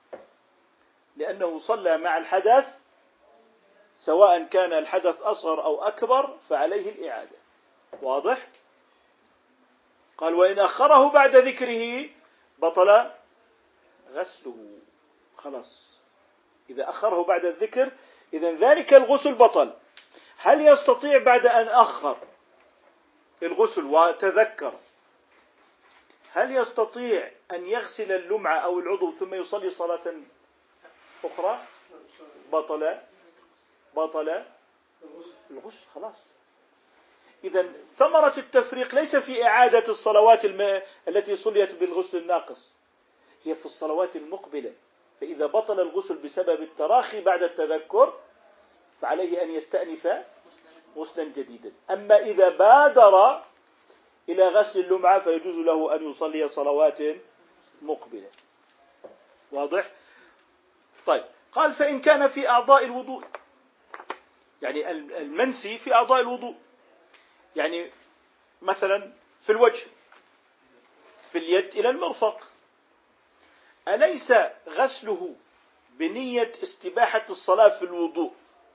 لأنه صلى مع الحدث، سواء كان الحدث أصغر أو أكبر فعليه الإعادة، واضح. قال وإن أخره بعد ذكره بطل غسله، خلاص إذا أخره بعد الذكر إذن ذلك الغسل بطل. هل يستطيع بعد أن أخر الغسل وتذكر، هل يستطيع أن يغسل اللمعة أو العضو ثم يصلي صلاة أخرى؟ بطل بطل الغسل خلاص. إذن ثمرة التفريق ليس في إعادة الصلوات الم... التي صليت بالغسل الناقص، هي في الصلوات المقبلة. فإذا بطل الغسل بسبب التراخي بعد التذكر فعليه أن يستأنف غسلا جديدا. أما إذا بادر إلى غسل اللمعة فيجوز له أن يصلي صلوات مقبلة. واضح؟ طيب، قال فإن كان في أعضاء الوضوء، يعني المنسي في أعضاء الوضوء، يعني مثلا في الوجه، في اليد إلى المرفق، أليس غسله بنية استباحة الصلاة في الوضوء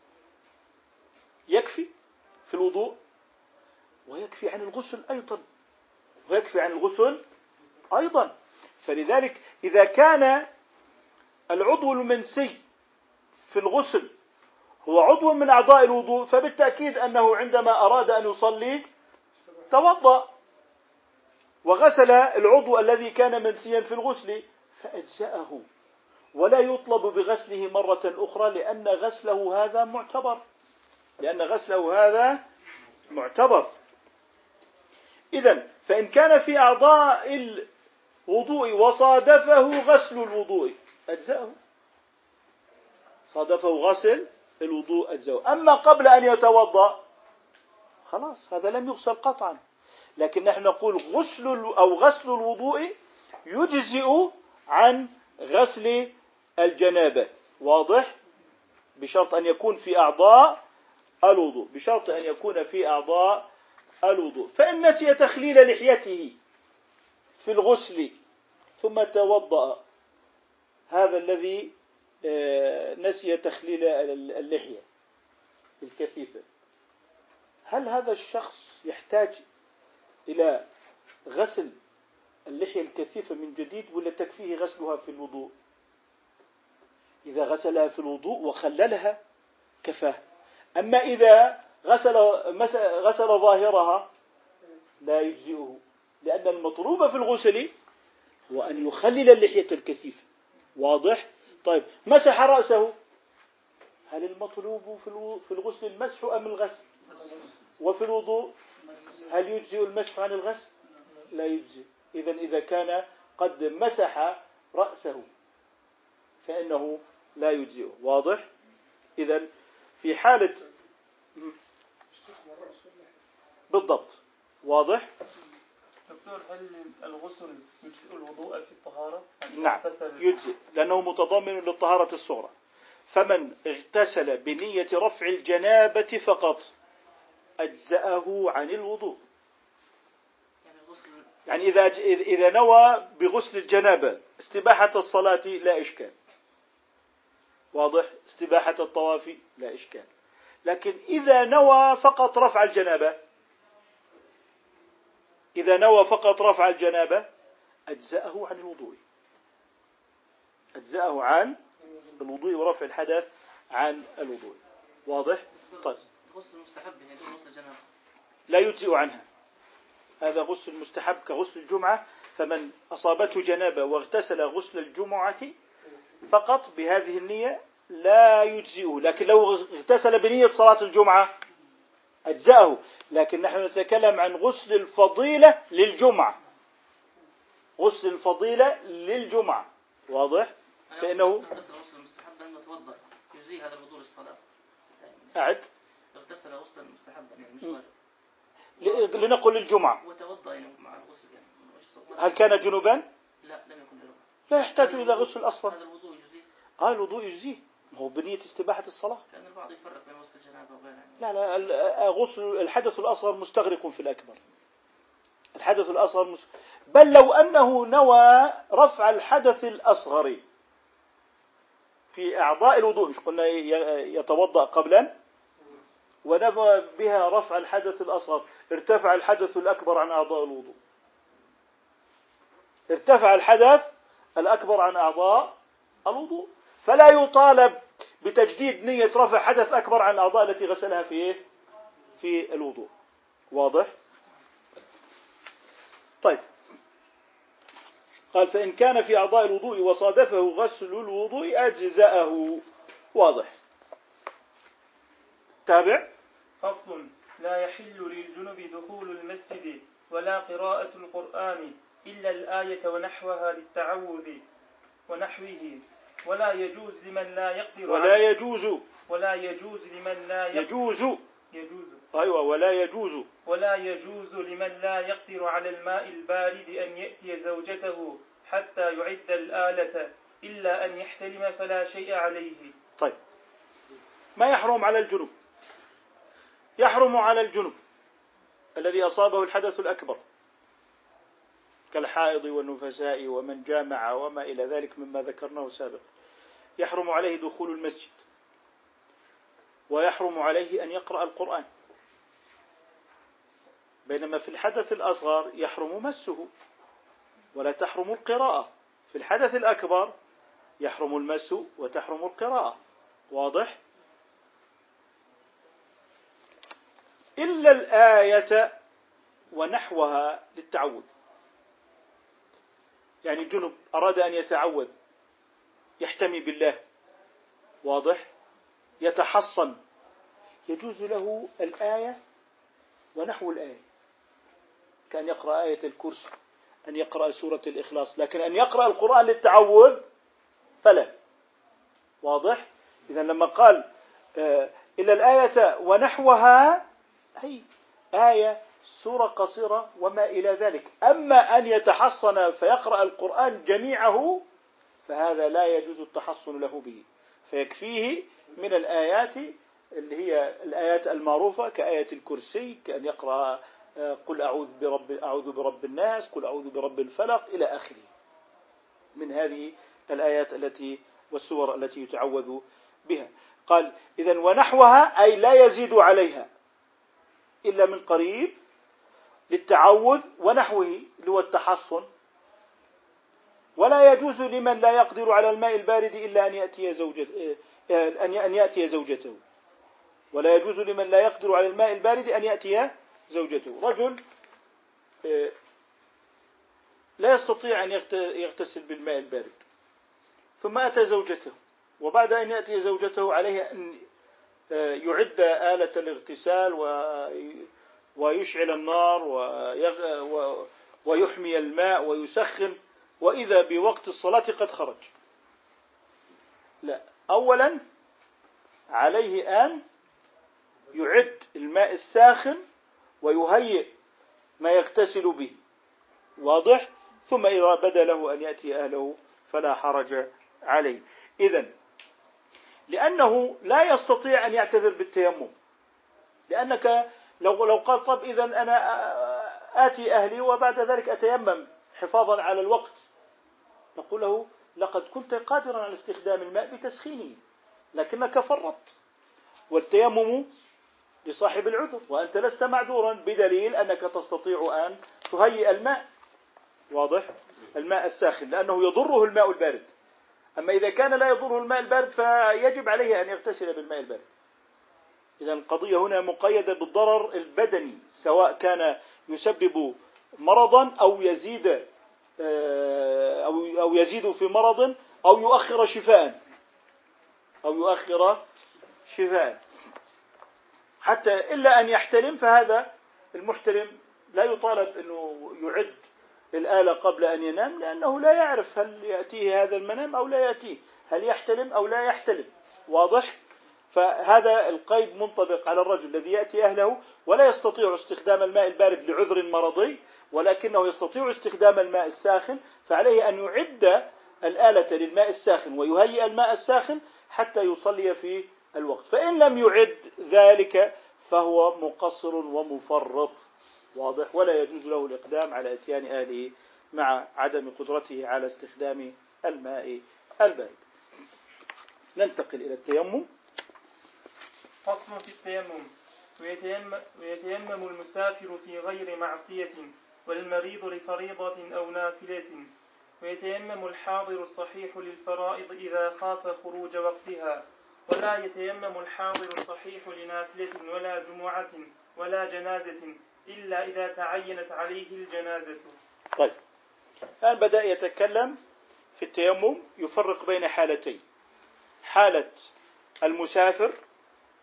يكفي في الوضوء، ويكفي عن الغسل أيضا، ويكفي عن الغسل أيضا. فلذلك إذا كان العضو المنسي في الغسل هو عضو من أعضاء الوضوء فبالتأكيد أنه عندما أراد أن يصلي توضأ وغسل العضو الذي كان منسيا في الغسل فأجزأه، ولا يطلب بغسله مرة أخرى لأن غسله هذا معتبر، لأن غسله هذا معتبر. إذن فإن كان في أعضاء الوضوء وصادفه غسل الوضوء أجزأه، صادفه غسل الوضوء أجزأه. أما قبل أن يتوضأ خلاص هذا لم يغسل قطعا، لكن نحن نقول غسل أو غسل الوضوء يجزئ عن غسل الجنابة. واضح؟ بشرط أن يكون في أعضاء الوضوء، بشرط أن يكون في أعضاء الوضوء. فإن نسي تخليل لحيته في الغسل ثم توضأ، هذا الذي نسي تخليل اللحية الكثيفة، هل هذا الشخص يحتاج إلى غسل اللحية الكثيفة من جديد ولا تكفيه غسلها في الوضوء؟ إذا غسلها في الوضوء وخللها كفاه. أما إذا غسل غسل ظاهرها لا يجزئه، لأن المطلوب في الغسل هو أن يخلل اللحية الكثيفة. واضح؟ طيب، مسح رأسه، هل المطلوب في الغسل المسح أم الغسل؟ وفي الوضوء هل يجزئ المسح عن الغسل؟ لا يجزئ. إذن إذا كان قد مسح رأسه فإنه لا يجزئه. واضح؟ إذن في حالة بالضبط. واضح؟ دكتور، هل الغسل يجزئ الوضوء في الطهارة؟ نعم يجزئ، لأنه متضمن للطهارة الصغرى. فمن اغتسل بنية رفع الجنابة فقط أجزأه عن الوضوء. يعني إذا إذا نوى بغسل الجنابة استباحة الصلاة لا إشكال. واضح؟ استباحة الطواف لا إشكال. لكن إذا نوى فقط رفع الجنابة، إذا نوى فقط رفع الجنابة أجزأه عن الوضوء، أجزأه عن الوضوء ورفع الحدث عن الوضوء. واضح؟ طيب، غسل المستحب يعني غسل الجنابة لا يجزئ عنها، هذا غسل مستحب كغسل الجمعة. فمن أصابته جنابة واغتسل غسل الجمعة فقط بهذه النية لا يجزئه، لكن لو اغتسل بنية صلاة الجمعة أجزأه. لكن نحن نتكلم عن غسل الفضيلة للجمعة، غسل الفضيلة للجمعة. واضح؟ فإنه غسل المستحب أن يتوضأ يجزي هذا الوضوء للصلاة. أعد اغتسل غسلا مستحبا يعني مش واجب، لنقل الجمعة وتوضأ يعني مع الغسل يعني. هل كان جنوبا؟ لا، لم يكن جنوبا، لا يحتاج إلى غسل أصلا. هذا الوضوء يجزيه. آه الوضوء يجزيه، هو بنية استباحة الصلاة. لأن البعض يفرق بين غسل الجنابة وغيره. لا لا، غسل الحدث الأصغر مستغرق في الأكبر. الحدث الأصغر مس... بل لو أنه نوى رفع الحدث الأصغر في أعضاء الوضوء، مش قلنا يتوضأ قبلا، ونوى بها رفع الحدث الأصغر، ارتفع الحدث الأكبر عن أعضاء الوضوء، ارتفع الحدث الأكبر عن أعضاء الوضوء، فلا يطالب بتجديد نية رفع حدث أكبر عن الأعضاء التي غسلها في في الوضوء. واضح؟ طيب، قال فإن كان في أعضاء الوضوء وصادفه غسل الوضوء أجزأه. واضح؟ تابع. فصل. لا يحل للجنب دخول المسجد ولا قراءة القرآن إلا الآية ونحوها للتعوذ ونحوه، ولا يجوز لمن لا يقدر ولا يجوز ولا يجوز لمن لا يقدر يجوز يجوز أيوة ولا يجوز ولا يجوز لمن لا يقدر على الماء البارد أن يأتي زوجته حتى يعد الآلة إلا أن يحتلم فلا شيء عليه. طيب، ما يحرم على الجنب؟ يحرم على الجنب الذي أصابه الحدث الأكبر كالحائض والنفساء ومن جامع وما إلى ذلك مما ذكرناه سابقا، يحرم عليه دخول المسجد، ويحرم عليه أن يقرأ القرآن، بينما في الحدث الأصغر يحرم مسه ولا تحرم القراءة. في الحدث الأكبر يحرم المس وتحرم القراءة. واضح؟ إلا الآية ونحوها للتعوذ، يعني الجنب أراد أن يتعوذ يحتمي بالله، واضح، يتحصن، يجوز له الآية ونحو الآية، كأن يقرأ آية الكرسي، أن يقرأ سورة الإخلاص، لكن أن يقرأ القرآن للتعوذ فلا. واضح؟ إذا لما قال آه إلا الآية ونحوها، أي آية سورة قصيرة وما إلى ذلك. أما أن يتحصن فيقرأ القرآن جميعه فهذا لا يجوز التحصن له به، فيكفيه من الآيات اللي هي الآيات المعروفة كآية الكرسي، كأن يقرأ قل أعوذ برب أعوذ برب الناس، قل أعوذ برب الفلق إلى آخره من هذه الآيات التي والسور التي يتعوذ بها. قال إذن ونحوها أي لا يزيد عليها إلا من قريب للتعوذ ونحوه اللي هو التحصن. ولا يجوز لمن لا يقدر على الماء البارد إلا أن يأتي زوجته أن يأتي زوجته ولا يجوز لمن لا يقدر على الماء البارد أن يأتي زوجته. رجل لا يستطيع أن يغتسل بالماء البارد ثم أتى زوجته، وبعد أن يأتي زوجته عليه أن يعد آلة الاغتسال ويشعل النار ويحمي الماء ويسخن، وإذا بوقت الصلاة قد خرج. لا، أولا عليه أن يعد الماء الساخن ويهيئ ما يغتسل به، واضح، ثم إذا بدا له أن يأتي أهله فلا حرج عليه. إذن لأنه لا يستطيع أن يعتذر بالتيمم، لأنك لو لو قال طب إذن أنا آتي أهلي وبعد ذلك أتيمم حفاظا على الوقت، نقول له لقد كنت قادرا على استخدام الماء بتسخينه لكنك فرطت، والتيمم لصاحب العذر وأنت لست معذورا بدليل أنك تستطيع أن تهيئ الماء، واضح، الماء الساخن، لأنه يضره الماء البارد. أما إذا كان لا يضره الماء البارد فيجب عليه أن يغتسل بالماء البارد. إذا القضية هنا مقيدة بالضرر البدني، سواء كان يسبب مرضا أو يزيد أو أو يزيد في مرض أو يؤخر شفاء أو يؤخر شفاء حتى إلا أن يحتلم، فهذا المحتلم لا يطالب أنه يعد الآلة قبل أن ينام، لأنه لا يعرف هل يأتيه هذا المنام أو لا يأتيه، هل يحتلم أو لا يحتلم، واضح. فهذا القيد منطبق على الرجل الذي يأتي أهله ولا يستطيع استخدام الماء البارد لعذر مرضي، ولكنه يستطيع استخدام الماء الساخن، فعليه أن يعد الآلة للماء الساخن ويهيئ الماء الساخن حتى يصلي في الوقت. فإن لم يعد ذلك فهو مقصر ومفرط، واضح، ولا يجوز له الإقدام على إتيان أهله مع عدم قدرته على استخدام الماء البارد. ننتقل إلى التيمم. فصل في التيمم. ويتيمم, ويتيمم المسافر في غير معصية والمريض لفريضة أو نافلة. ويتيمم الحاضر الصحيح للفرائض إذا خاف خروج وقتها، ولا يتيمم الحاضر الصحيح لنافلة ولا جمعة ولا جنازة إلا إذا تعينت عليه الجنازة. طيب، الآن بدأ يتكلم في التيمم، يفرق بين حالتين: حالة المسافر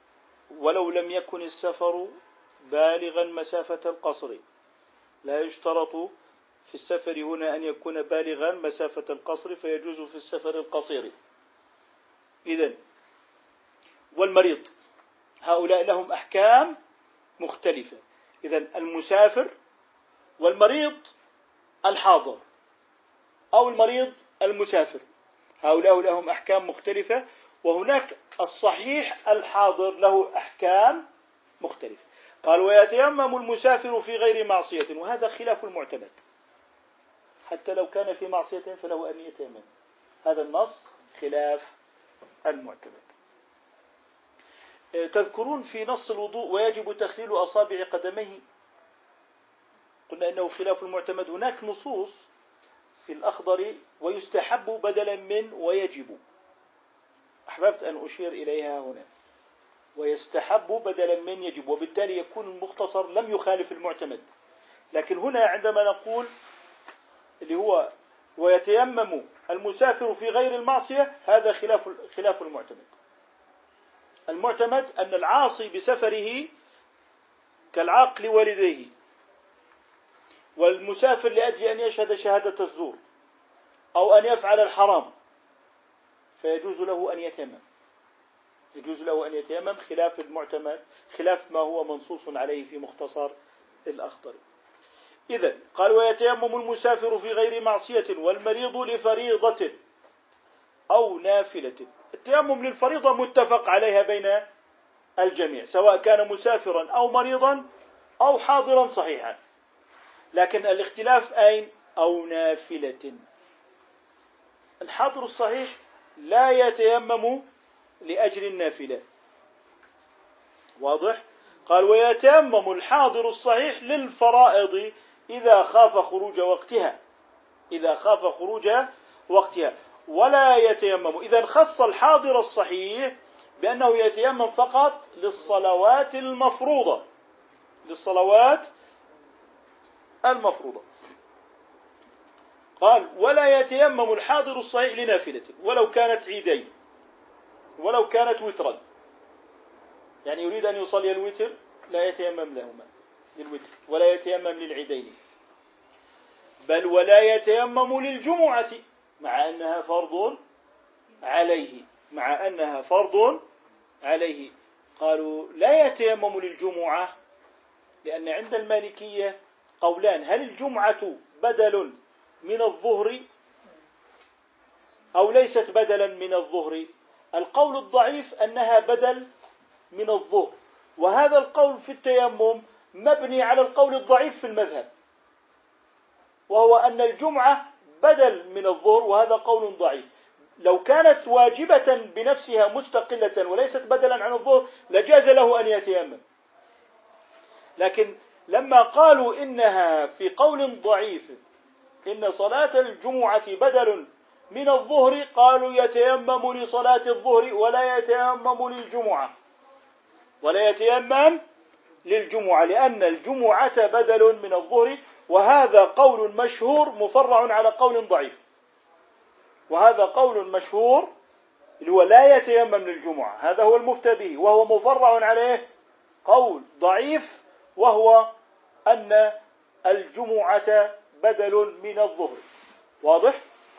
ولو لم يكن السفر بالغا مسافة القصر. لا يشترط في السفر هنا أن يكون بالغا مسافة القصر، فيجوز في السفر القصير. إذن والمريض هؤلاء لهم أحكام مختلفة. إذن المسافر والمريض الحاضر أو المريض المسافر هؤلاء لهم أحكام مختلفة، وهناك الصحيح الحاضر له أحكام مختلفة. قال ويتيمم المسافر في غير معصية، وهذا خلاف المعتمد، حتى لو كان في معصية فله أن يتيمم. هذا النص خلاف المعتمد. تذكرون في نص الوضوء ويجب تخليل أصابع قدميه، قلنا إنه خلاف المعتمد. هناك نصوص في الأخضر ويستحب بدلا من ويجب، أحببت أن أشير إليها هنا. ويستحب بدلا من يجب، وبالتالي يكون المختصر لم يخالف المعتمد. لكن هنا عندما نقول اللي هو ويتيمم المسافر في غير المعصية، هذا خلاف خلاف المعتمد. المعتمد أن العاصي بسفره كالعاق لوالديه، والمسافر لأجل أن يشهد شهادة الزور أو أن يفعل الحرام فيجوز له أن يتيمم، يجوز له أن يتيمم خلاف المعتمد، خلاف ما هو منصوص عليه في مختصر الأخضر. إذن قال ويتيمم المسافر في غير معصية والمريض لفريضة أو نافلة. التيمم للفريضة متفق عليها بين الجميع، سواء كان مسافرا أو مريضا أو حاضرا صحيحا، لكن الاختلاف أين؟ أو نافلة. الحاضر الصحيح لا يتيمم لأجل النافلة، واضح؟ قال ويتيمم الحاضر الصحيح للفرائض إذا خاف خروج وقتها، إذا خاف خروج وقتها ولا يتيمم. إذا خص الحاضر الصحيح بأنه يتيمم فقط للصلوات المفروضة، للصلوات المفروضة. قال ولا يتيمم الحاضر الصحيح لنافلة ولو كانت عيدين، ولو كانت وترا، يعني يريد أن يصلي الوتر لا يتيمم لهما للوتر ولا يتيمم للعيدين، بل ولا يتيمم للجمعة مع أنها فرض عليه، مع أنها فرض عليه. قالوا لا يتيمم للجمعة لأن عند المالكية قولان: هل الجمعة بدل من الظهر أو ليست بدلا من الظهر؟ القول الضعيف أنها بدل من الظهر، وهذا القول في التيمم مبني على القول الضعيف في المذهب، وهو أن الجمعة بدل من الظهر، وهذا قول ضعيف. لو كانت واجبة بنفسها مستقلة وليست بدلا عن الظهر لجاز له أن يتيمم، لكن لما قالوا إنها في قول ضعيف إن صلاة الجمعة بدل من الظهر قالوا يتيمم لصلاة الظهر ولا يتيمم للجمعة، ولا يتيمم للجمعة لأن الجمعة بدل من الظهر، وهذا قول مشهور مفرع على قول ضعيف، وهذا قول مشهور اللي هو لا يتيمم للجمعة، هذا هو المفتى به، وهو مفرع عليه قول ضعيف وهو أن الجمعة بدل من الظهر. واضح؟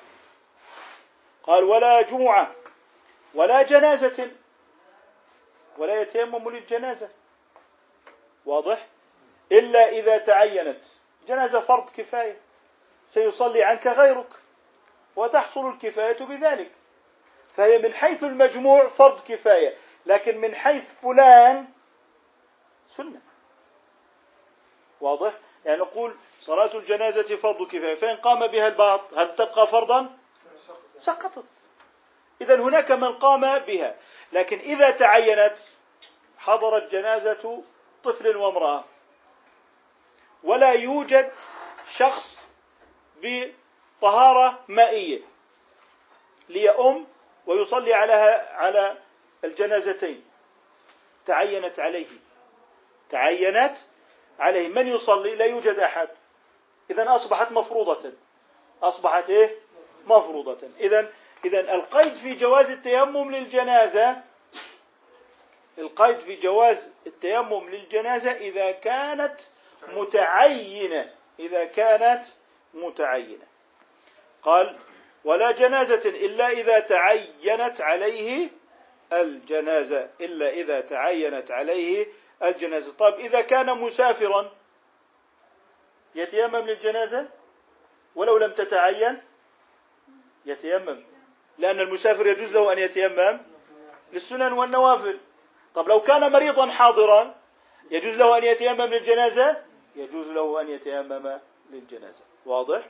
قال ولا جمعة ولا جنازة، ولا يتيمم للجنازة، واضح؟ إلا إذا تعينت جنازة فرض كفاية سيصلي عنك غيرك وتحصل الكفاية بذلك، فهي من حيث المجموع فرض كفاية، لكن من حيث فلان سنة. واضح؟ يعني نقول صلاة الجنازة فرض كفاية، فإن قام بها البعض هل تبقى فرضا؟ سقطت. إذن هناك من قام بها، لكن إذا تعينت حضرت جنازة طفل وامرأة ولا يوجد شخص بطهارة مائية ليؤم ويصلي عليها على الجنازتين، تعينت عليه تعينت عليه من يصلي؟ لا يوجد أحد، إذن أصبحت مفروضة، أصبحت إيه؟ مفروضة. إذن إذن القيد في جواز التيمم للجنازة القيد في جواز التيمم للجنازة إذا كانت متعينة، إذا كانت متعينة. قال ولا جنازة إلا إذا تعينت عليه الجنازة، إلا إذا تعينت عليه الجنازة. طيب إذا كان مسافرا يتيمم للجنازة ولو لم تتعين؟ يتيمم، لأن المسافر يجوز له أن يتيمم للسنن والنوافل. طب لو كان مريضا حاضرا يجوز له أن يتيمم للجنازة؟ يجوز له أن يتيمم للجنازة. واضح؟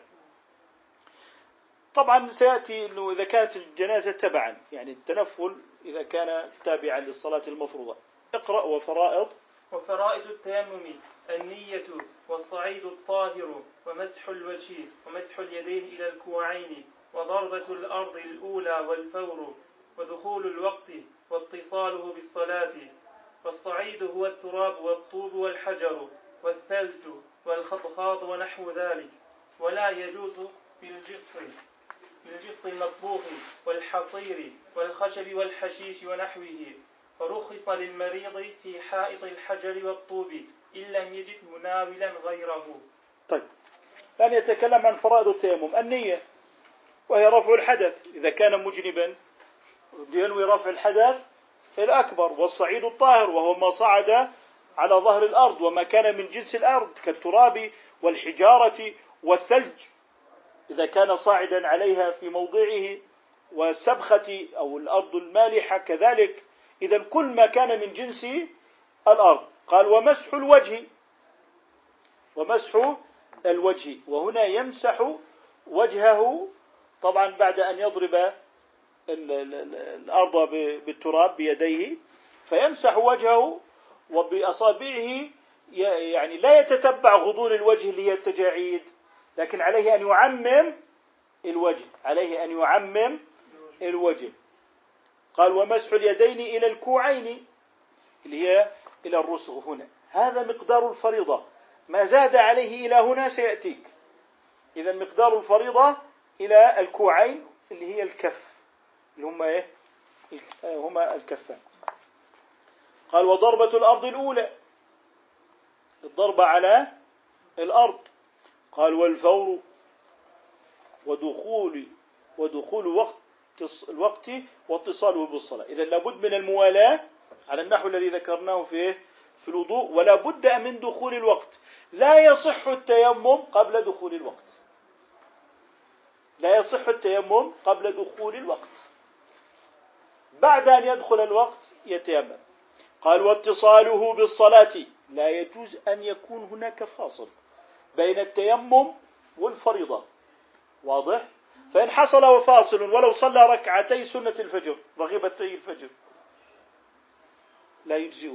طبعا سيأتي أنه إذا كانت الجنازة تبعا، يعني التنفل إذا كان تابعا للصلاة المفروضة. اقرأ. وفرائض وفرائض التيمم النية والصعيد الطاهر ومسح الوجه ومسح اليدين إلى الكوعين وضربة الأرض الأولى والفور ودخول الوقت واتصاله بالصلاة. والصعيد هو التراب والطوب والحجر والثلج والخطخاط ونحو ذلك. ولا يجوز بالجص بالجص المطبوخ والحصير والخشب والحشيش ونحوه. فرخص للمريض في حائط الحجر والطوب إن لم يجد مناولا غيره. طيب، الآن يتكلم عن فرائض التيمم. النية وهي رفع الحدث، إذا كان مجنبا ينوي رفع الحدث الأكبر. والصعيد الطاهر وهو ما صعد على ظهر الأرض وما كان من جنس الأرض كالتراب والحجارة والثلج إذا كان صاعدا عليها في موضعه، والسبخة أو الأرض المالحة كذلك. إذا كل ما كان من جنس الأرض. قال ومسح الوجه، ومسح الوجه، وهنا يمسح وجهه طبعا بعد أن يضرب الأرض بالتراب بيديه، فيمسح وجهه وبأصابعه، يعني لا يتتبع غضون الوجه اللي هي التجاعيد، لكن عليه أن يعمم الوجه، عليه أن يعمم الوجه. قال ومسح اليدين إلى الكوعين اللي هي إلى الرسغ. هنا هذا مقدار الفريضة، ما زاد عليه إلى هنا سيأتيك. إذا مقدار الفريضة إلى الكوعين اللي هي الكف، اللي هم إيه؟ هما الكفان. قال وضربة الأرض الأولى، الضربة على الأرض. قال والفور ودخول ودخول وقت الوقت واتصاله بالصلاة. إذا لابد من الموالاة على النحو الذي ذكرناه في في الوضوء، ولا بد من دخول الوقت. لا يصح التيمم قبل دخول الوقت، لا يصح التيمم قبل دخول الوقت، بعد أن يدخل الوقت يتيمم. قال واتصاله بالصلاة، لا يجوز أن يكون هناك فاصل بين التيمم والفريضة. واضح؟ فإن حصل فاصل ولو صلى ركعتي سنة الفجر رغيبتي الفجر لا يجزئه،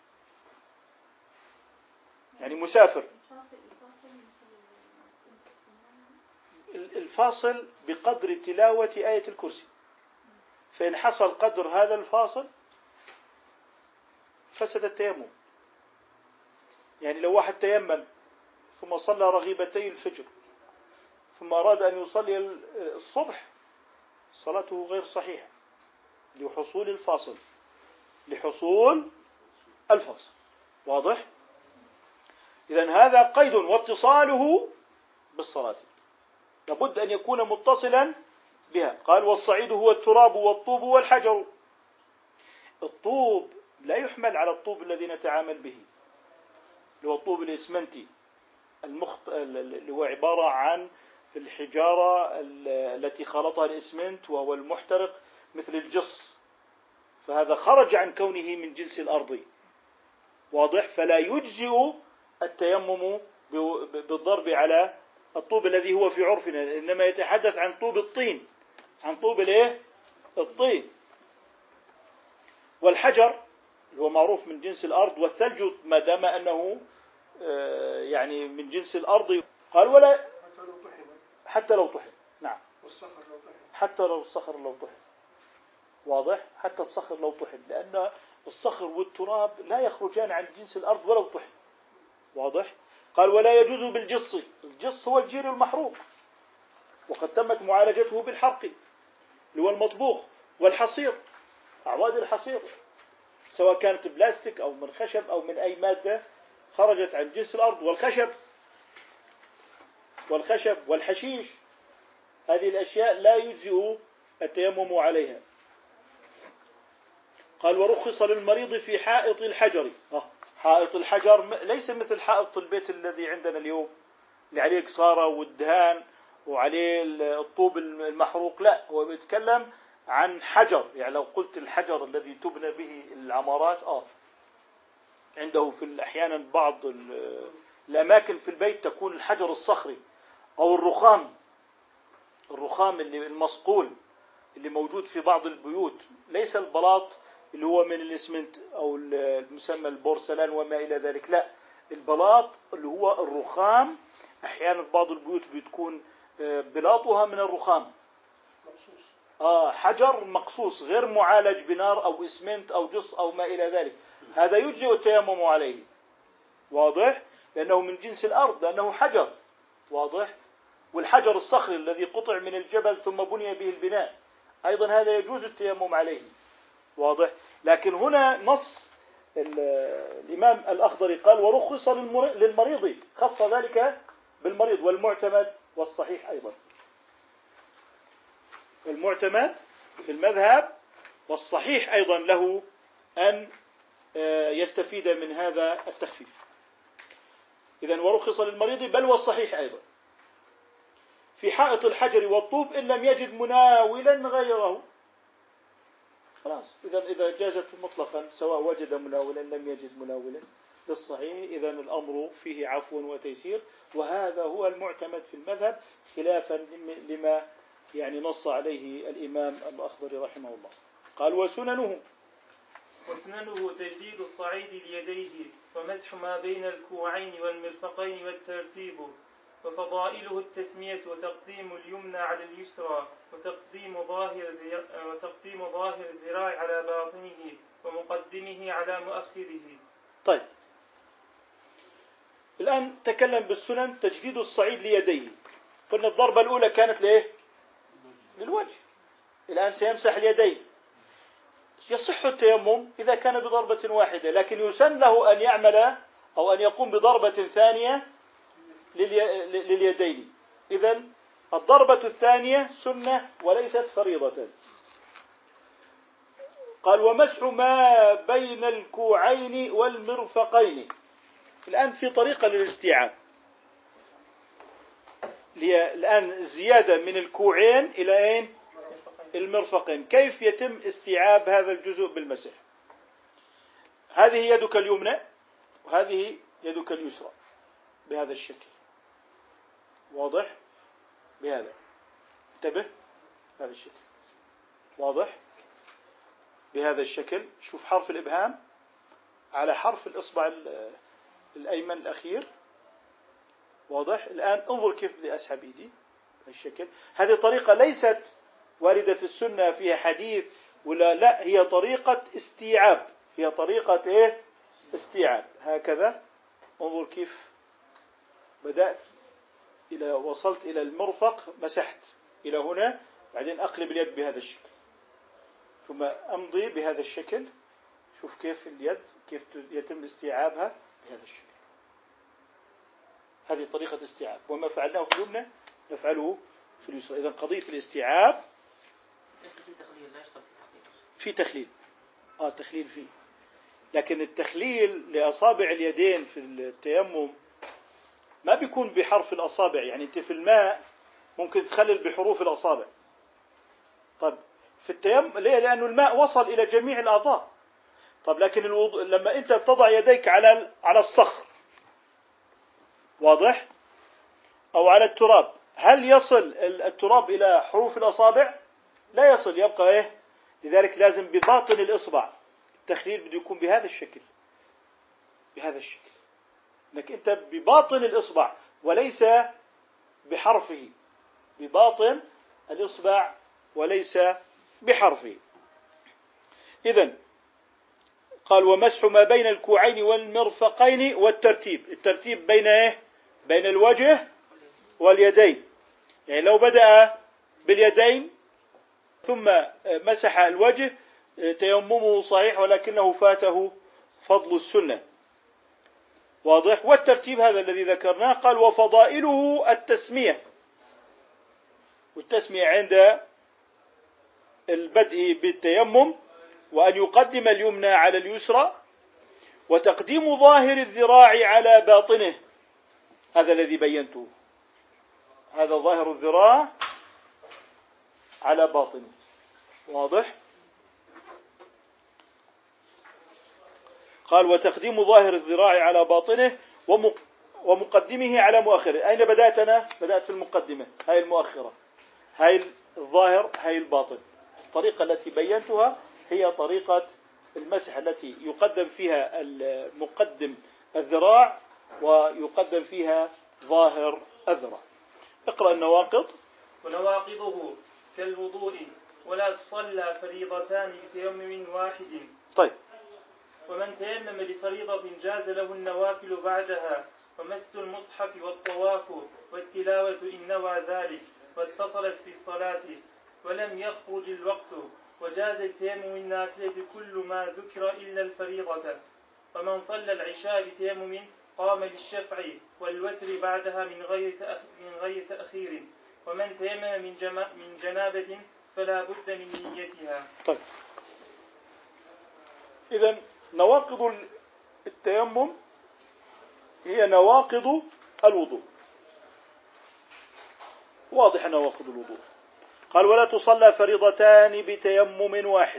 يعني مسافر. الفاصل بقدر تلاوة آية الكرسي، فإن حصل قدر هذا الفاصل فسد التيمم. يعني لو واحد تيمم ثم صلى رغيبتي الفجر ثم أراد أن يصلي الصبح، صلاته غير صحيحة لحصول الفاصل، لحصول الفاصل. واضح؟ إذن هذا قيد واتصاله بالصلاة، لابد أن يكون متصلا بها. قال والصعيد هو التراب والطوب والحجر. الطوب لا يحمل على الطوب الذي نتعامل به، اللي هو الطوب الإسمنتي المخت... اللي هو عبارة عن الحجارة التي خلطها الإسمنت وهو المحترق مثل الجص، فهذا خرج عن كونه من جنس الأرض. واضح؟ فلا يجزئ التيمم بالضرب على الطوب الذي هو في عرفنا، إنما يتحدث عن طوب الطين، عن طوب الايه؟ الطين. والحجر هو معروف من جنس الأرض، والثلج ما دام أنه يعني من جنس الأرض. قال ولا حتى لو طحن. نعم، حتى لو الصخر لو طحن. واضح؟ حتى الصخر لو طحن، لأن الصخر والتراب لا يخرجان عن جنس الأرض ولو طحن. واضح؟ قال ولا يجوز بالجص. الجص هو الجير المحروق، وقد تمت معالجته بالحرق اللي هو المطبوخ، والحصير، أعواد الحصير سواء كانت بلاستيك أو من خشب أو من أي مادة خرجت عن جنس الأرض. والخشب والخشب والحشيش، هذه الأشياء لا يجزئ التيمم عليها. قال ورخص للمريض في حائط الحجر. حائط الحجر ليس مثل حائط البيت الذي عندنا اليوم اللي عليه قصارة والدهان وعليه الطوب المحروق، لا، هو بيتكلم عن حجر. يعني لو قلت الحجر الذي تبنى به العمارات آه عنده في أحيانا بعض الأماكن في البيت تكون الحجر الصخري أو الرخام، الرخام اللي المصقول اللي موجود في بعض البيوت، ليس البلاط اللي هو من الإسمنت أو المسمى البورسلان وما إلى ذلك، لا، البلاط اللي هو الرخام. أحيانا بعض البيوت بتكون بلاطها من الرخام، آه حجر مقصوص غير معالج بنار أو إسمنت أو جص أو ما إلى ذلك، هذا يجزئ التيمم عليه. واضح؟ لأنه من جنس الأرض، لأنه حجر. واضح؟ والحجر الصخري الذي قطع من الجبل ثم بني به البناء أيضا هذا يجوز التيمم عليه. واضح؟ لكن هنا نص الإمام الأخضري قال ورخص للمريض، خص ذلك بالمريض، والمعتمد والصحيح أيضا. المعتمد في المذهب والصحيح أيضا له أن يستفيد من هذا التخفيف. إذن ورخص للمريض بل والصحيح أيضا في حائط الحجر والطوب إن لم يجد مناولا غيره. خلاص، إذا إذا جازت مطلقا سواء وجد مناولا لم يجد مناولا للصحيح، إذا الأمر فيه عفو وتيسير، وهذا هو المعتمد في المذهب خلافا لما يعني نص عليه الإمام الأخضري رحمه الله. قال وسننه وسننه تجديد الصعيد ليديه ومسح ما بين الكوعين والمرفقين والترتيب، وفضائله التسمية وتقديم اليمنى على اليسرى وتقديم ظاهر وتقديم ظاهر الذراع على باطنه ومقدمه على مؤخره. طيب، الآن تكلم بالسنن. تجديد الصعيد ليديه، قلنا الضربة الأولى كانت لإيه؟ للوجه. الآن سيمسح اليدين. يصح التيمم إذا كان بضربة واحدة، لكن يسن له أن يعمل أو أن يقوم بضربة ثانية لليدين. إذن الضربة الثانية سنة وليست فريضة. قال ومسح ما بين الكوعين والمرفقين. الآن في طريقة للاستيعاب. الآن الزيادة من الكوعين إلى أين؟ المرفقين. كيف يتم استيعاب هذا الجزء بالمسح؟ هذه يدك اليمنى وهذه يدك اليسرى بهذا الشكل. واضح؟ بهذا، انتبه، هذا الشكل واضح؟ بهذا الشكل. شوف حرف الإبهام على حرف الإصبع الأيمن الأخير. واضح؟ الآن انظر كيف بدي أسحب إيدي بالشكل. هذه طريقة ليست واردة في السنة فيها حديث ولا لا، هي طريقة استيعاب، هي طريقة إيه؟ استيعاب. هكذا انظر كيف بدأت، إلى وصلت إلى المرفق مسحت إلى هنا، بعدين أقلب اليد بهذا الشكل ثم أمضي بهذا الشكل. شوف كيف اليد كيف يتم استيعابها بهذا الشكل. هذه طريقة استيعاب، وما فعلناه في اليمنى نفعله في اليسرى. إذا قضية الاستيعاب في تخليل، آه تخليل فيه، لكن التخليل لأصابع اليدين في التيمم ما بيكون بحرف الأصابع. يعني أنت في الماء ممكن تخلل بحروف الأصابع. طب في التيمم ليه؟ لأنه الماء وصل إلى جميع الأعضاء. طب لكن الوضوء لما أنت بتضع يديك على على الصخر، واضح، أو على التراب، هل يصل التراب إلى حروف الأصابع؟ لا يصل، يبقى إيه؟ لذلك لازم بباطن الإصبع. التخليل بده يكون بهذا الشكل، بهذا الشكل، انك انت بباطن الإصبع وليس بحرفه، بباطن الإصبع وليس بحرفه. إذن قال ومسح ما بين الكوعين والمرفقين والترتيب. الترتيب بين ايه؟ بين الوجه واليدين. يعني لو بدأ باليدين ثم مسح الوجه تيممه صحيح ولكنه فاته فضل السنة. واضح؟ والترتيب هذا الذي ذكرناه. قال وفضائله التسمية، والتسمية عند البدء بالتيمم وأن يقدم اليمنى على اليسرى، وتقديم ظاهر الذراع على باطنه، هذا الذي بينته، هذا ظاهر الذراع على باطنه. واضح؟ قال وتقديم ظاهر الذراع على باطنه ومقدمه على مؤخره. أين بدأت أنا؟ بدأت في المقدمة، هاي المؤخرة، هاي الظاهر، هاي الباطن. الطريقة التي بينتها هي طريقة المسح التي يقدم فيها المقدم الذراع ويقدم فيها ظاهر الذراع. اقرأ النواقض. ونواقضه كالوضوء ولا تصلى فريضتان بتيمم واحد. طيب. ومن تيمم لفريضة جاز له النوافل بعدها، ومس المصحف والطواف والتلاوة إن نوى ذلك واتصلت في الصلاة ولم يخرج الوقت، وجاز التيمم النافلة كل ما ذكر إلا الفريضة. ومن صلى العشاء بتيمم قام للشفع والوتر بعدها من غير من غير تأخير. ومن تيمم من, من جنابة فلا بد من نيتها. طيب. إذن نواقض التيمم هي نواقض الوضوء. واضح نواقض الوضوء. قال ولا تصلى فريضتان بتيمم واحد.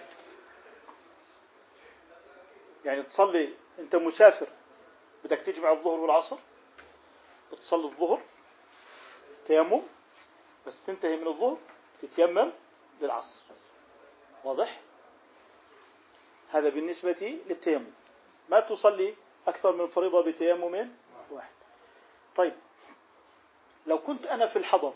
يعني تصلي أنت مسافر بدك تجمع الظهر والعصر، تصلي الظهر تيمم، بس تنتهي من الظهر تتيمم للعصر. واضح؟ هذا بالنسبة للتيمم. ما تصلي أكثر من فريضة بتيمم واحد. طيب لو كنت أنا في الحضر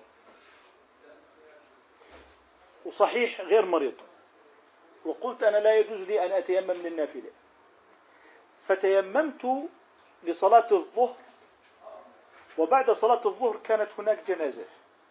وصحيح غير مريض وقلت أنا لا يجوز لي أن أتيمم للنافلة، فتيممت لصلاة الظهر، وبعد صلاة الظهر كانت هناك جنازة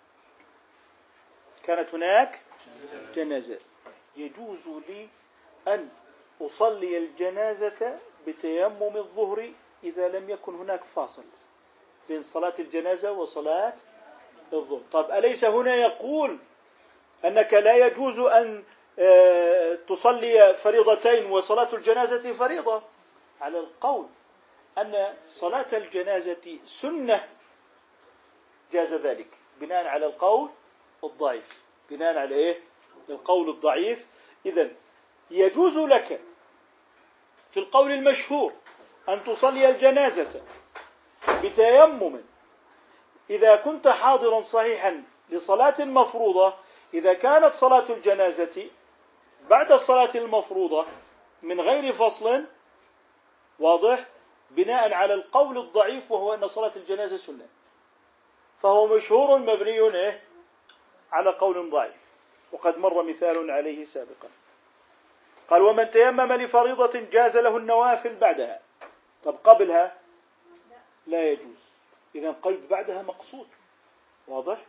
كانت هناك جنازة يجوز لي أن أصلي الجنازة بتيمم الظهر إذا لم يكن هناك فاصل بين صلاة الجنازة وصلاة الظهر. طيب أليس هنا يقول أنك لا يجوز أن تصلي فريضتين وصلاة الجنازة فريضة؟ على القول أن صلاة الجنازة سنة جاز ذلك بناء على القول الضعيف. بناء على إيه؟ القول الضعيف. إذن يجوز لك في القول المشهور أن تصلي الجنازة بتيمم إذا كنت حاضرا صحيحا لصلاة مفروضة، إذا كانت صلاة الجنازة بعد الصلاة المفروضة من غير فصل. واضح؟ بناء على القول الضعيف وهو أن صلاة الجنازة سنة، فهو مشهور مبني إيه؟ على قول ضعيف، وقد مر مثال عليه سابقا. قال ومن تيمم لفريضة جاز له النوافل بعدها. طب قبلها لا يجوز، إذن قيد بعدها مقصود. واضح؟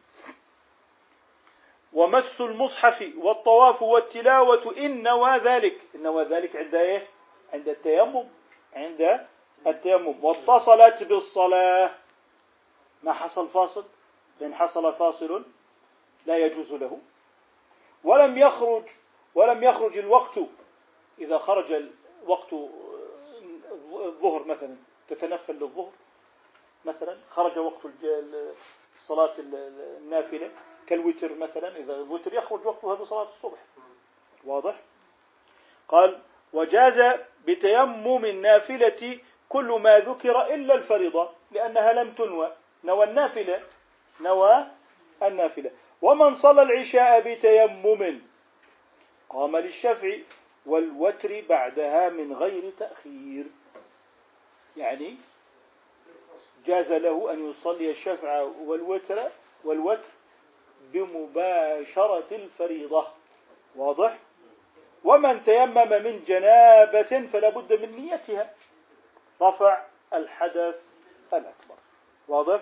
ومس المصحف والطواف والتلاوة إن نوى ذلك. إن نوى ذلك عند إيه؟ عند التيمم. عند التيمم. واتصلت بالصلاة، ما حصل فاصل، فإن حصل فاصل لا يجوز له. ولم يخرج ولم يخرج الوقت، إذا خرج وقت الظهر مثلا، تتنفل للظهر مثلا، خرج وقت الصلاة النافلة كالوتر مثلا، إذا الوتر يخرج وقتها بصلاة الصبح. واضح؟ قال وجاز بتيمم النافلة كل ما ذكر إلا الفريضة لأنها لم تنوى. نوى النافلة نوى النافلة. ومن صلى العشاء بتيمم قام للشفع والوتر بعدها من غير تأخير. يعني جاز له أن يصلي الشفع والوتر والوتر بمباشرة الفريضة. واضح؟ ومن تيمم من جنابة فلا بد من نيتها، رفع الحدث الأكبر. واضح؟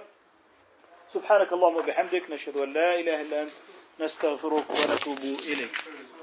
سبحانك اللهم وبحمدك، نشهد أن لا إله إلا أنت، نستغفرك ونتوب إليك.